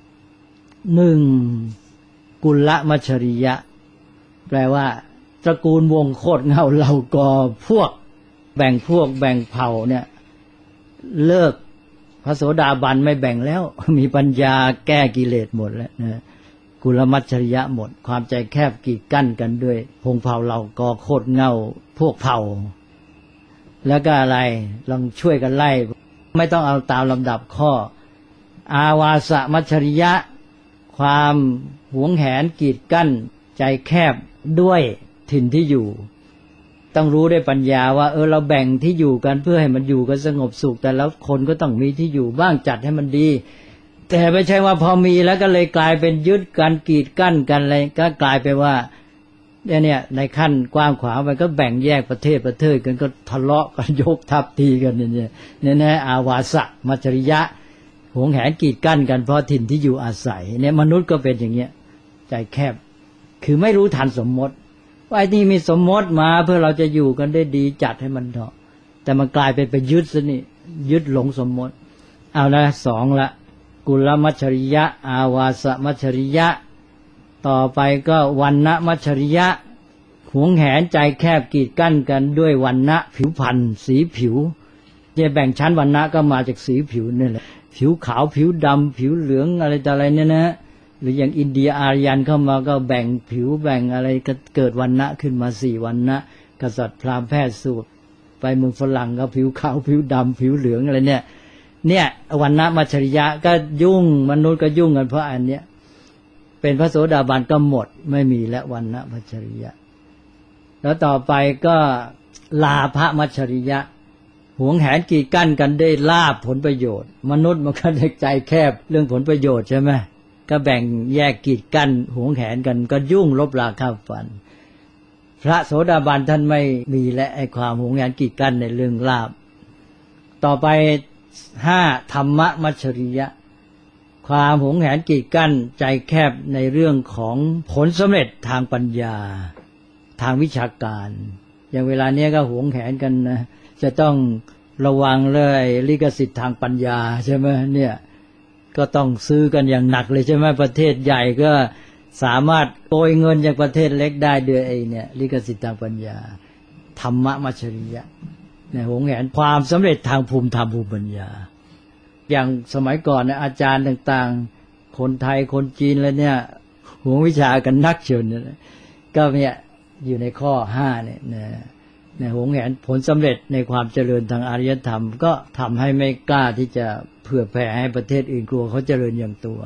1กุลมัจฉริยะแปลว่าตระกูลวงโคตรเงาเหล่ากอพวกแบ่งเผ่าเนี่ยเลิกพระโสดาบันไม่แบ่งแล้วมีปัญญาแก้กิเลสหมดแล้วนะกุลมัจฉริยะหมดความใจแคบกีดกั้นกันด้วยพงเผ่าเหล่ากอโคตรเงาพวกเผ่าแล้วก็อะไรลองช่วยกันไล่ไม่ต้องเอาตามลำดับข้ออาวาสมัจฉริยะความหวงแหนกีดกั้นใจแคบด้วยถิ่นที่อยู่ต้องรู้ด้วยปัญญาว่าเราแบ่งที่อยู่กันเพื่อให้มันอยู่กันสงบสุขแต่แล้วคนก็ต้องมีที่อยู่บ้างจัดให้มันดีแต่ไม่ใช่ว่าพอมีแล้วก็เลยกลายเป็นยึดกันกีดกั้นกันอะไรก็กลายไปว่าเนี่ยในขั้นกว้างขวางมันก็แบ่งแยกประเทศกันก็ทะเลาะกันยกทัพตีกันเนี่ยนะอาวาสะมัจฉริยะหวงแหนกีดกั้นกันเพราะถิ่นที่อยู่อาศัยเนี่ยมนุษย์ก็เป็นอย่างเงี้ยใจแคบคือไม่รู้ทันสมมติว่าไอ้นี่มีสมมติมาเพื่อเราจะอยู่กันได้ดีจัดให้มันเถอะแต่มันกลายเป็นไปยึดซะนี่ยึดหลงสมมติเอาละสองละกุลมัจฉริยะอาวาสมัจฉริยะต่อไปก็วรรณมัจฉริยะหวงแหนใจแคบกีดกั้นกันด้วยวรรณะผิวพรรณสีผิวจะแบ่งชั้นวรรณะก็มาจากสีผิวนี่แหละผิวขาวผิวดำผิวเหลืองอะไรต่ออะไรเนี่ยนะหรืออย่างอินเดียอารยันเข้ามาก็แบ่งผิวแบ่งอะไรก็เกิดวรรณะขึ้นมา4วรรณะกษัตริย์พราหมณ์แพทย์สูตรไปเมืองฝรั่งก็ผิวขาวผิวดำผิวเหลืองอะไรเนี่ยวรรณะมัจฉริยะก็ยุ่งมนุษย์ก็ยุ่งกันเพราะอันเนี้ยเป็นพระโสดาบันก็หมดไม่มีแล้ววรรณะมัจฉริยะแล้วต่อไปก็ลาภมัจฉริยะหวงแหนกีดกั้นกันได้ลาภผลประโยชน์มนุษย์มันก็ใจแคบเรื่องผลประโยชน์ใช่ไหมก็แบ่งแยกกีดกั้นหวงแหนกันก็ยุ่งลบราค่าฟันพระโสดาบันท่านไม่มีและไอ้ความหวงแหนกีดกั้นในเรื่องลาภต่อไป5ธรรมมัจฉริยะความหวงแหนกีดกั้นใจแคบในเรื่องของผลสำเร็จทางปัญญาทางวิชาการอย่างเวลานี้ก็หวงแหนกันนะจะต้องระวังเลยลิขสิทธิ์ทางปัญญาใช่ไหมเนี่ยก็ต้องซื้อกันอย่างหนักเลยใช่ไหมประเทศใหญ่ก็สามารถโกยเงินจากประเทศเล็กได้ด้วยไอ้เนี่ยลิขสิทธิ์ทางปัญญาธรรมมัจฉริยะเนี่ยหวงแหนความสำเร็จทางภูมิธรรมภูมิปัญญาอย่างสมัยก่อนเนี่ยอาจารย์ต่างๆคนไทยคนจีนแล้วเนี่ยหวงวิชากันนักเชียวเนี่ยก็เนี่ยอยู่ในข้อ5เนี่ยหวงแหนผลสำเร็จในความเจริญทางอารยธรรมก็ทำให้ไม่กล้าที่จะเผื่อแผ่ให้ประเทศอื่นกลัวเขาเจริญอย่างตัว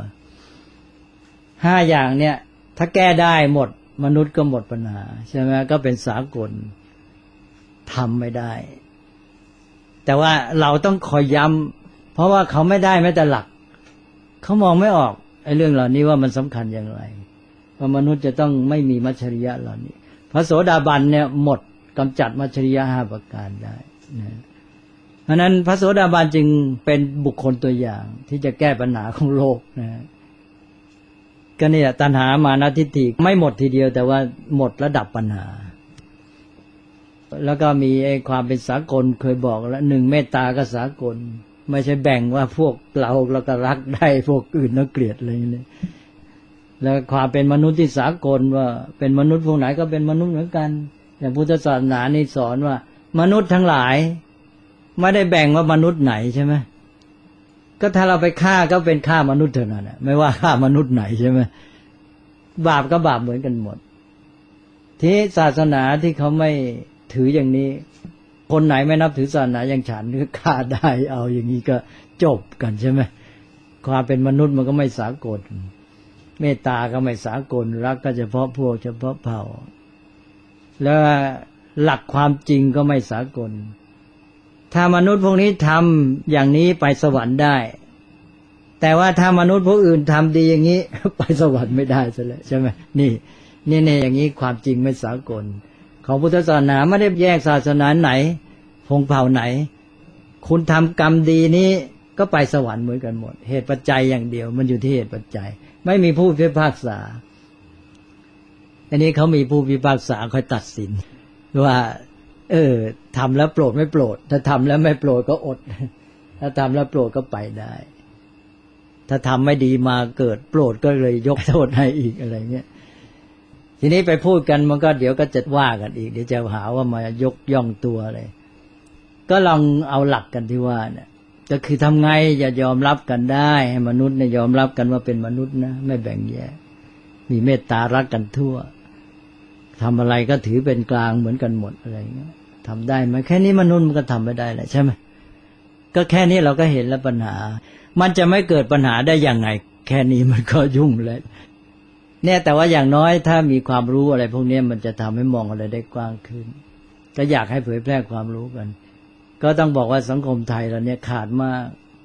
5อย่างเนี่ยถ้าแก้ได้หมดมนุษย์ก็หมดปัญหาใช่ไหมก็เป็นสากลทำไม่ได้แต่ว่าเราต้องคอยย้ำเพราะว่าเขาไม่ได้แม้แต่หลักเขามองไม่ออกไอ้เรื่องเหล่านี้ว่ามันสำคัญอย่างไรว่ามนุษย์จะต้องไม่มีมัจฉริยะเหล่านี้พระโสดาบันเนี่ยหมดกำจัดมัจฉริยะ5ประการได้นะเพราะนั้นพระโสดาบันจึงเป็นบุคคลตัวอย่างที่จะแก้ปัญหาของโลกนะก็เนี่ยตัณหามานะทิฏฐิไม่หมดทีเดียวแต่ว่าหมดระดับปัญหาแล้วก็มีไอ้ความเป็นสากลเคยบอกแล้ว1เมตตาก็สากลไม่ใช่แบ่งว่าพวกเราก็รักได้พวกอื่นต้องเกลียดอะไรอย่างนี้แล้วความเป็นมนุษย์ที่สากลว่าเป็นมนุษย์พวกไหนก็เป็นมนุษย์เหมือนกันอย่างพุทธศาสนานี่สอนว่ามนุษย์ทั้งหลายไม่ได้แบ่งว่ามนุษย์ไหนใช่ไหมก็ถ้าเราไปฆ่าก็เป็นฆ่ามนุษย์เท่านั้นไม่ว่าฆ่ามนุษย์ไหนใช่ไหมบาปก็บาปเหมือนกันหมดที่ศาสนาที่เขาไม่ถืออย่างนี้คนไหนไม่นับถือศาสนาอย่างฉันก็ฆ่าได้เอาอย่างนี้ก็จบกันใช่ไหมความเป็นมนุษย์มันก็ไม่สากลเมตตาก็ไม่สากลรักก็เฉพาะพวกเฉพาะเผ่าแล้วหลักความจริงก็ไม่สากลถ้ามนุษย์พวกนี้ทำอย่างนี้ไปสวรรค์ได้แต่ว่าถ้ามนุษย์พวกอื่นทำดีอย่างนี้ไปสวรรค์ไม่ได้ซะแล้วใช่ไหมนี่อย่างนี้ความจริงไม่สากลของพุทธศาสนาไม่ได้แยกศาสนาไหนพงเผ่าไหนคุณทำกรรมดีนี้ก็ไปสวรรค์เหมือนกันหมดเหตุปัจจัยอย่างเดียวมันอยู่ที่เหตุปัจจัยไม่มีผู้พิพากษาอันนี้เขามีผู้พิพากษาคอยตัดสินว่าทำแล้วโปรดไม่โปรดถ้าทำแล้วไม่โปรดก็อดถ้าทำแล้วโปรดก็ไปได้ถ้าทำไม่ดีมาเกิดโปรดก็เลยยกโทษให้อีกอะไรเงี้ยทีนี้ไปพูดกันมันก็เดี๋ยวก็จะว่ากันอีกเดี๋ยวจะหาว่ามายกย่องตัวอะไรก็ลองเอาหลักกันที่ว่าเนี่ยก็คือทำไงอย่ายอมรับกันได้ให้มนุษย์เนี่ยยอมรับกันว่าเป็นมนุษย์นะไม่แบ่งแยกมีเมตตารักกันทั่วทำอะไรก็ถือเป็นกลางเหมือนกันหมดอะไรเงี้ยทำได้ไหมแค่นี้มนุษย์มันก็ทำไม่ได้แหละใช่ไหมก็แค่นี้เราก็เห็นแล้วปัญหามันจะไม่เกิดปัญหาได้อย่างไงแค่นี้มันก็ยุ่งแล้วเนี่ยแต่ว่าอย่างน้อยถ้ามีความรู้อะไรพวกนี้มันจะทำให้มองอะไรได้กว้างขึ้นก็อยากให้เผยแพร่ความรู้กันก็ต้องบอกว่าสังคมไทยเราเนี่ยขาดมาก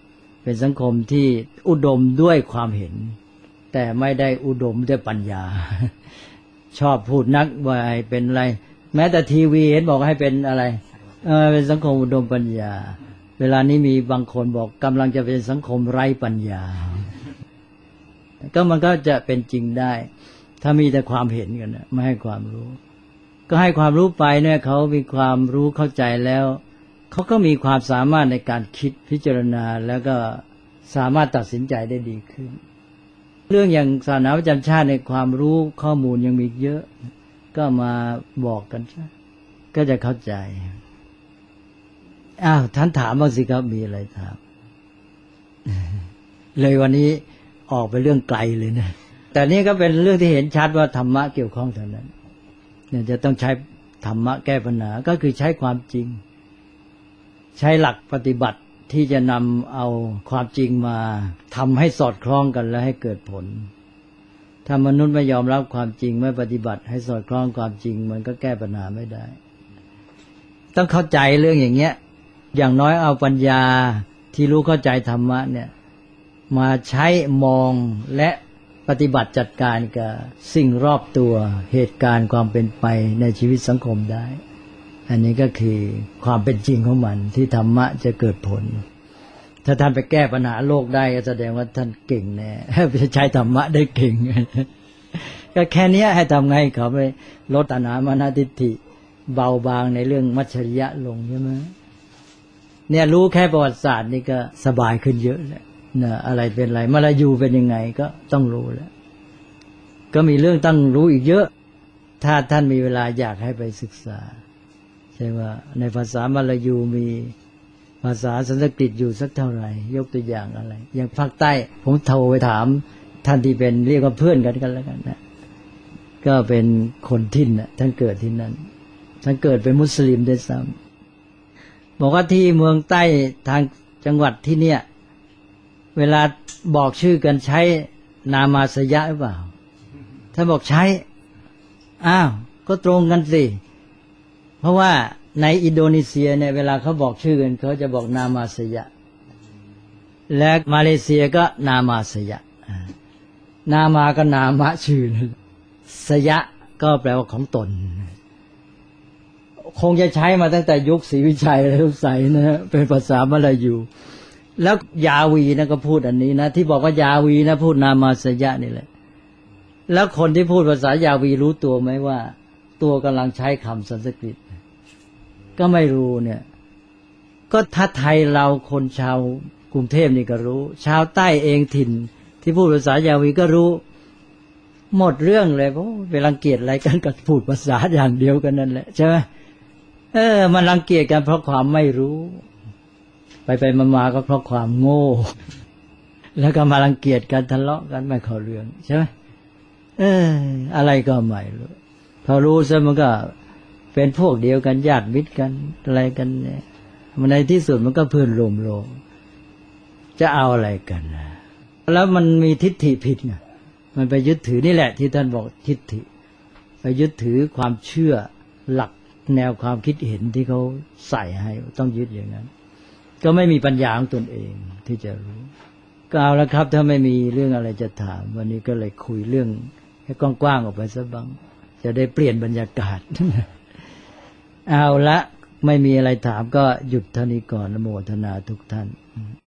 เป็นสังคมที่อุดมด้วยความเห็นแต่ไม่ได้อุดมด้วยปัญญาชอบพูดนักว่าให้เป็นอะไรแม้แต่ทีวีเห็นบอกให้เป็นอะไรเป็นสังคมอุดมปัญญาเวลานี้มีบางคนบอกกำลังจะเป็นสังคมไร้ปัญญาก็มันก็จะเป็นจริงได้ถ้ามีแต่ความเห็นกันนะไม่ให้ความรู้ก็ให้ความรู้ไปเนี่ยเขามีความรู้เข้าใจแล้วเขาก็มีความสามารถในการคิดพิจารณาแล้วก็สามารถตัดสินใจได้ดีขึ้นเรื่องอย่างศาสนาประจำชาติในความรู้ข้อมูลยังมีเยอะก็มาบอกกันซะก็จะเข้าใจท่านถามบ้างสิครับมีอะไรถามเลยวันนี้ออกไปเรื่องไกลเลยนะแต่นี่ก็เป็นเรื่องที่เห็นชัดว่าธรรมะเกี่ยวข้องเท่านั้นเนี่ยจะต้องใช้ธรรมะแก้ปัญหาก็คือใช้ความจริงใช้หลักปฏิบัติที่จะนำเอาความจริงมาทำให้สอดคล้องกันและให้เกิดผลถ้ามนุษย์ไม่ยอมรับความจริงไม่ปฏิบัติให้สอดคล้องความจริงมันก็แก้ปัญหาไม่ได้ต้องเข้าใจเรื่องอย่างเงี้ยอย่างน้อยเอาปัญญาที่รู้เข้าใจธรรมะเนี่ยมาใช้มองและปฏิบัติจัดการกับสิ่งรอบตัวเหตุการณ์ความเป็นไปในชีวิตสังคมได้อันนี้ก็คือความเป็นจริงของมันที่ธรรมะจะเกิดผลถ้าท่านไปแก้ปัญหาโลกได้ก็แสดงว่าท่านเก่งแน่ใช้ธรรมะได้เก่งก็แค่นี้ให้ทำไงเขาไปลดตัณหามานะทิฏฐิเบาบางในเรื่องมัจฉริยะลงใช่ไหมเนี่ยรู้แค่ประวัติศาสตร์นี่ก็สบายขึ้นเยอะแล้วนะอะไรเป็นอะไรมลายูเป็นยังไงก็ต้องรู้แล้วก็มีเรื่องต้องรู้อีกเยอะถ้าท่านมีเวลาอยากให้ไปศึกษาใช่ว่าในภาษามลายูมีภาษาสันสกฤตอยู่สักเท่าไหร่ยกตัวอย่างอะไรอย่างภาคใต้ผมโทรไปถามท่านที่เป็นเรียกว่าเพื่อนกันแล้วกันนะก็เป็นคนถิ่นน่ะท่านเกิดที่นั่นท่านเกิดเป็นมุสลิมด้วยซ้ำบอกว่าที่เมืองใต้ทางจังหวัดที่เนี่ยเวลาบอกชื่อกันใช้นามาสยะหรือเปล่าท่านบอกใช้ก็ตรงกันสิเพราะว่าในอินโดนีเซียเนี่ยเวลาเขาบอกชื่อกันเขาจะบอกนามาสยะและมาเลเซียก็นามาสยะนามาก็นามะชื่อสยะก็แปลว่าของตนคงจะใช้มาตั้งแต่ยุคศรีวิชัยและทุกสายนะเป็นภาษามลายูแล้วยาวีนะก็พูดอันนี้นะที่บอกว่ายาวีนะพูดนามาสยะนี่แหละแล้วคนที่พูดภาษายาวีรู้ตัวไหมว่าตัวกำลังใช้คำสันสกฤตก็ไม่รู้เนี่ยก็ถ้าไทยเราคนชาวกรุงเทพนี่ก็รู้ชาวใต้เองถิ่นที่พูดภาษายาวีก็รู้หมดเรื่องเลยเพราะไปรังเกียจอะไรกันก็พูดภาษาอย่างเดียวกันนั่นแหละใช่ไหมมันรังเกียจกันเพราะความไม่รู้ไปมาก็เพราะความโง่แล้วก็มารังเกียจกันทะเลาะกันไม่เข้าเรื่องใช่ไหมอะไรก็ไม่รู้พอรู้ซะมันก็เป็นพวกเดียวกันญาติมิตรกันอะไรกันเนี่ยมันในที่สุดมันก็เพื่อนรวมโลกจะเอาอะไรกันแล้วมันมีทิฏฐิผิดไงมันไปยึดถือนี่แหละที่ท่านบอกทิฏฐิไปยึดถือความเชื่อหลักแนวความคิดเห็นที่เขาใส่ให้ต้องยึดอย่างนั้นก็ไม่มีปัญญาของตนเองที่จะรู้ก็เอาละครับถ้าไม่มีเรื่องอะไรจะถามวันนี้ก็เลยคุยเรื่องให้กว้างๆออกไปซะบ้างจะได้เปลี่ยนบรรยากาศ เอาละไม่มีอะไรถามก็หยุดเท่านี้ก่อนอนุโมทนาทุกท่าน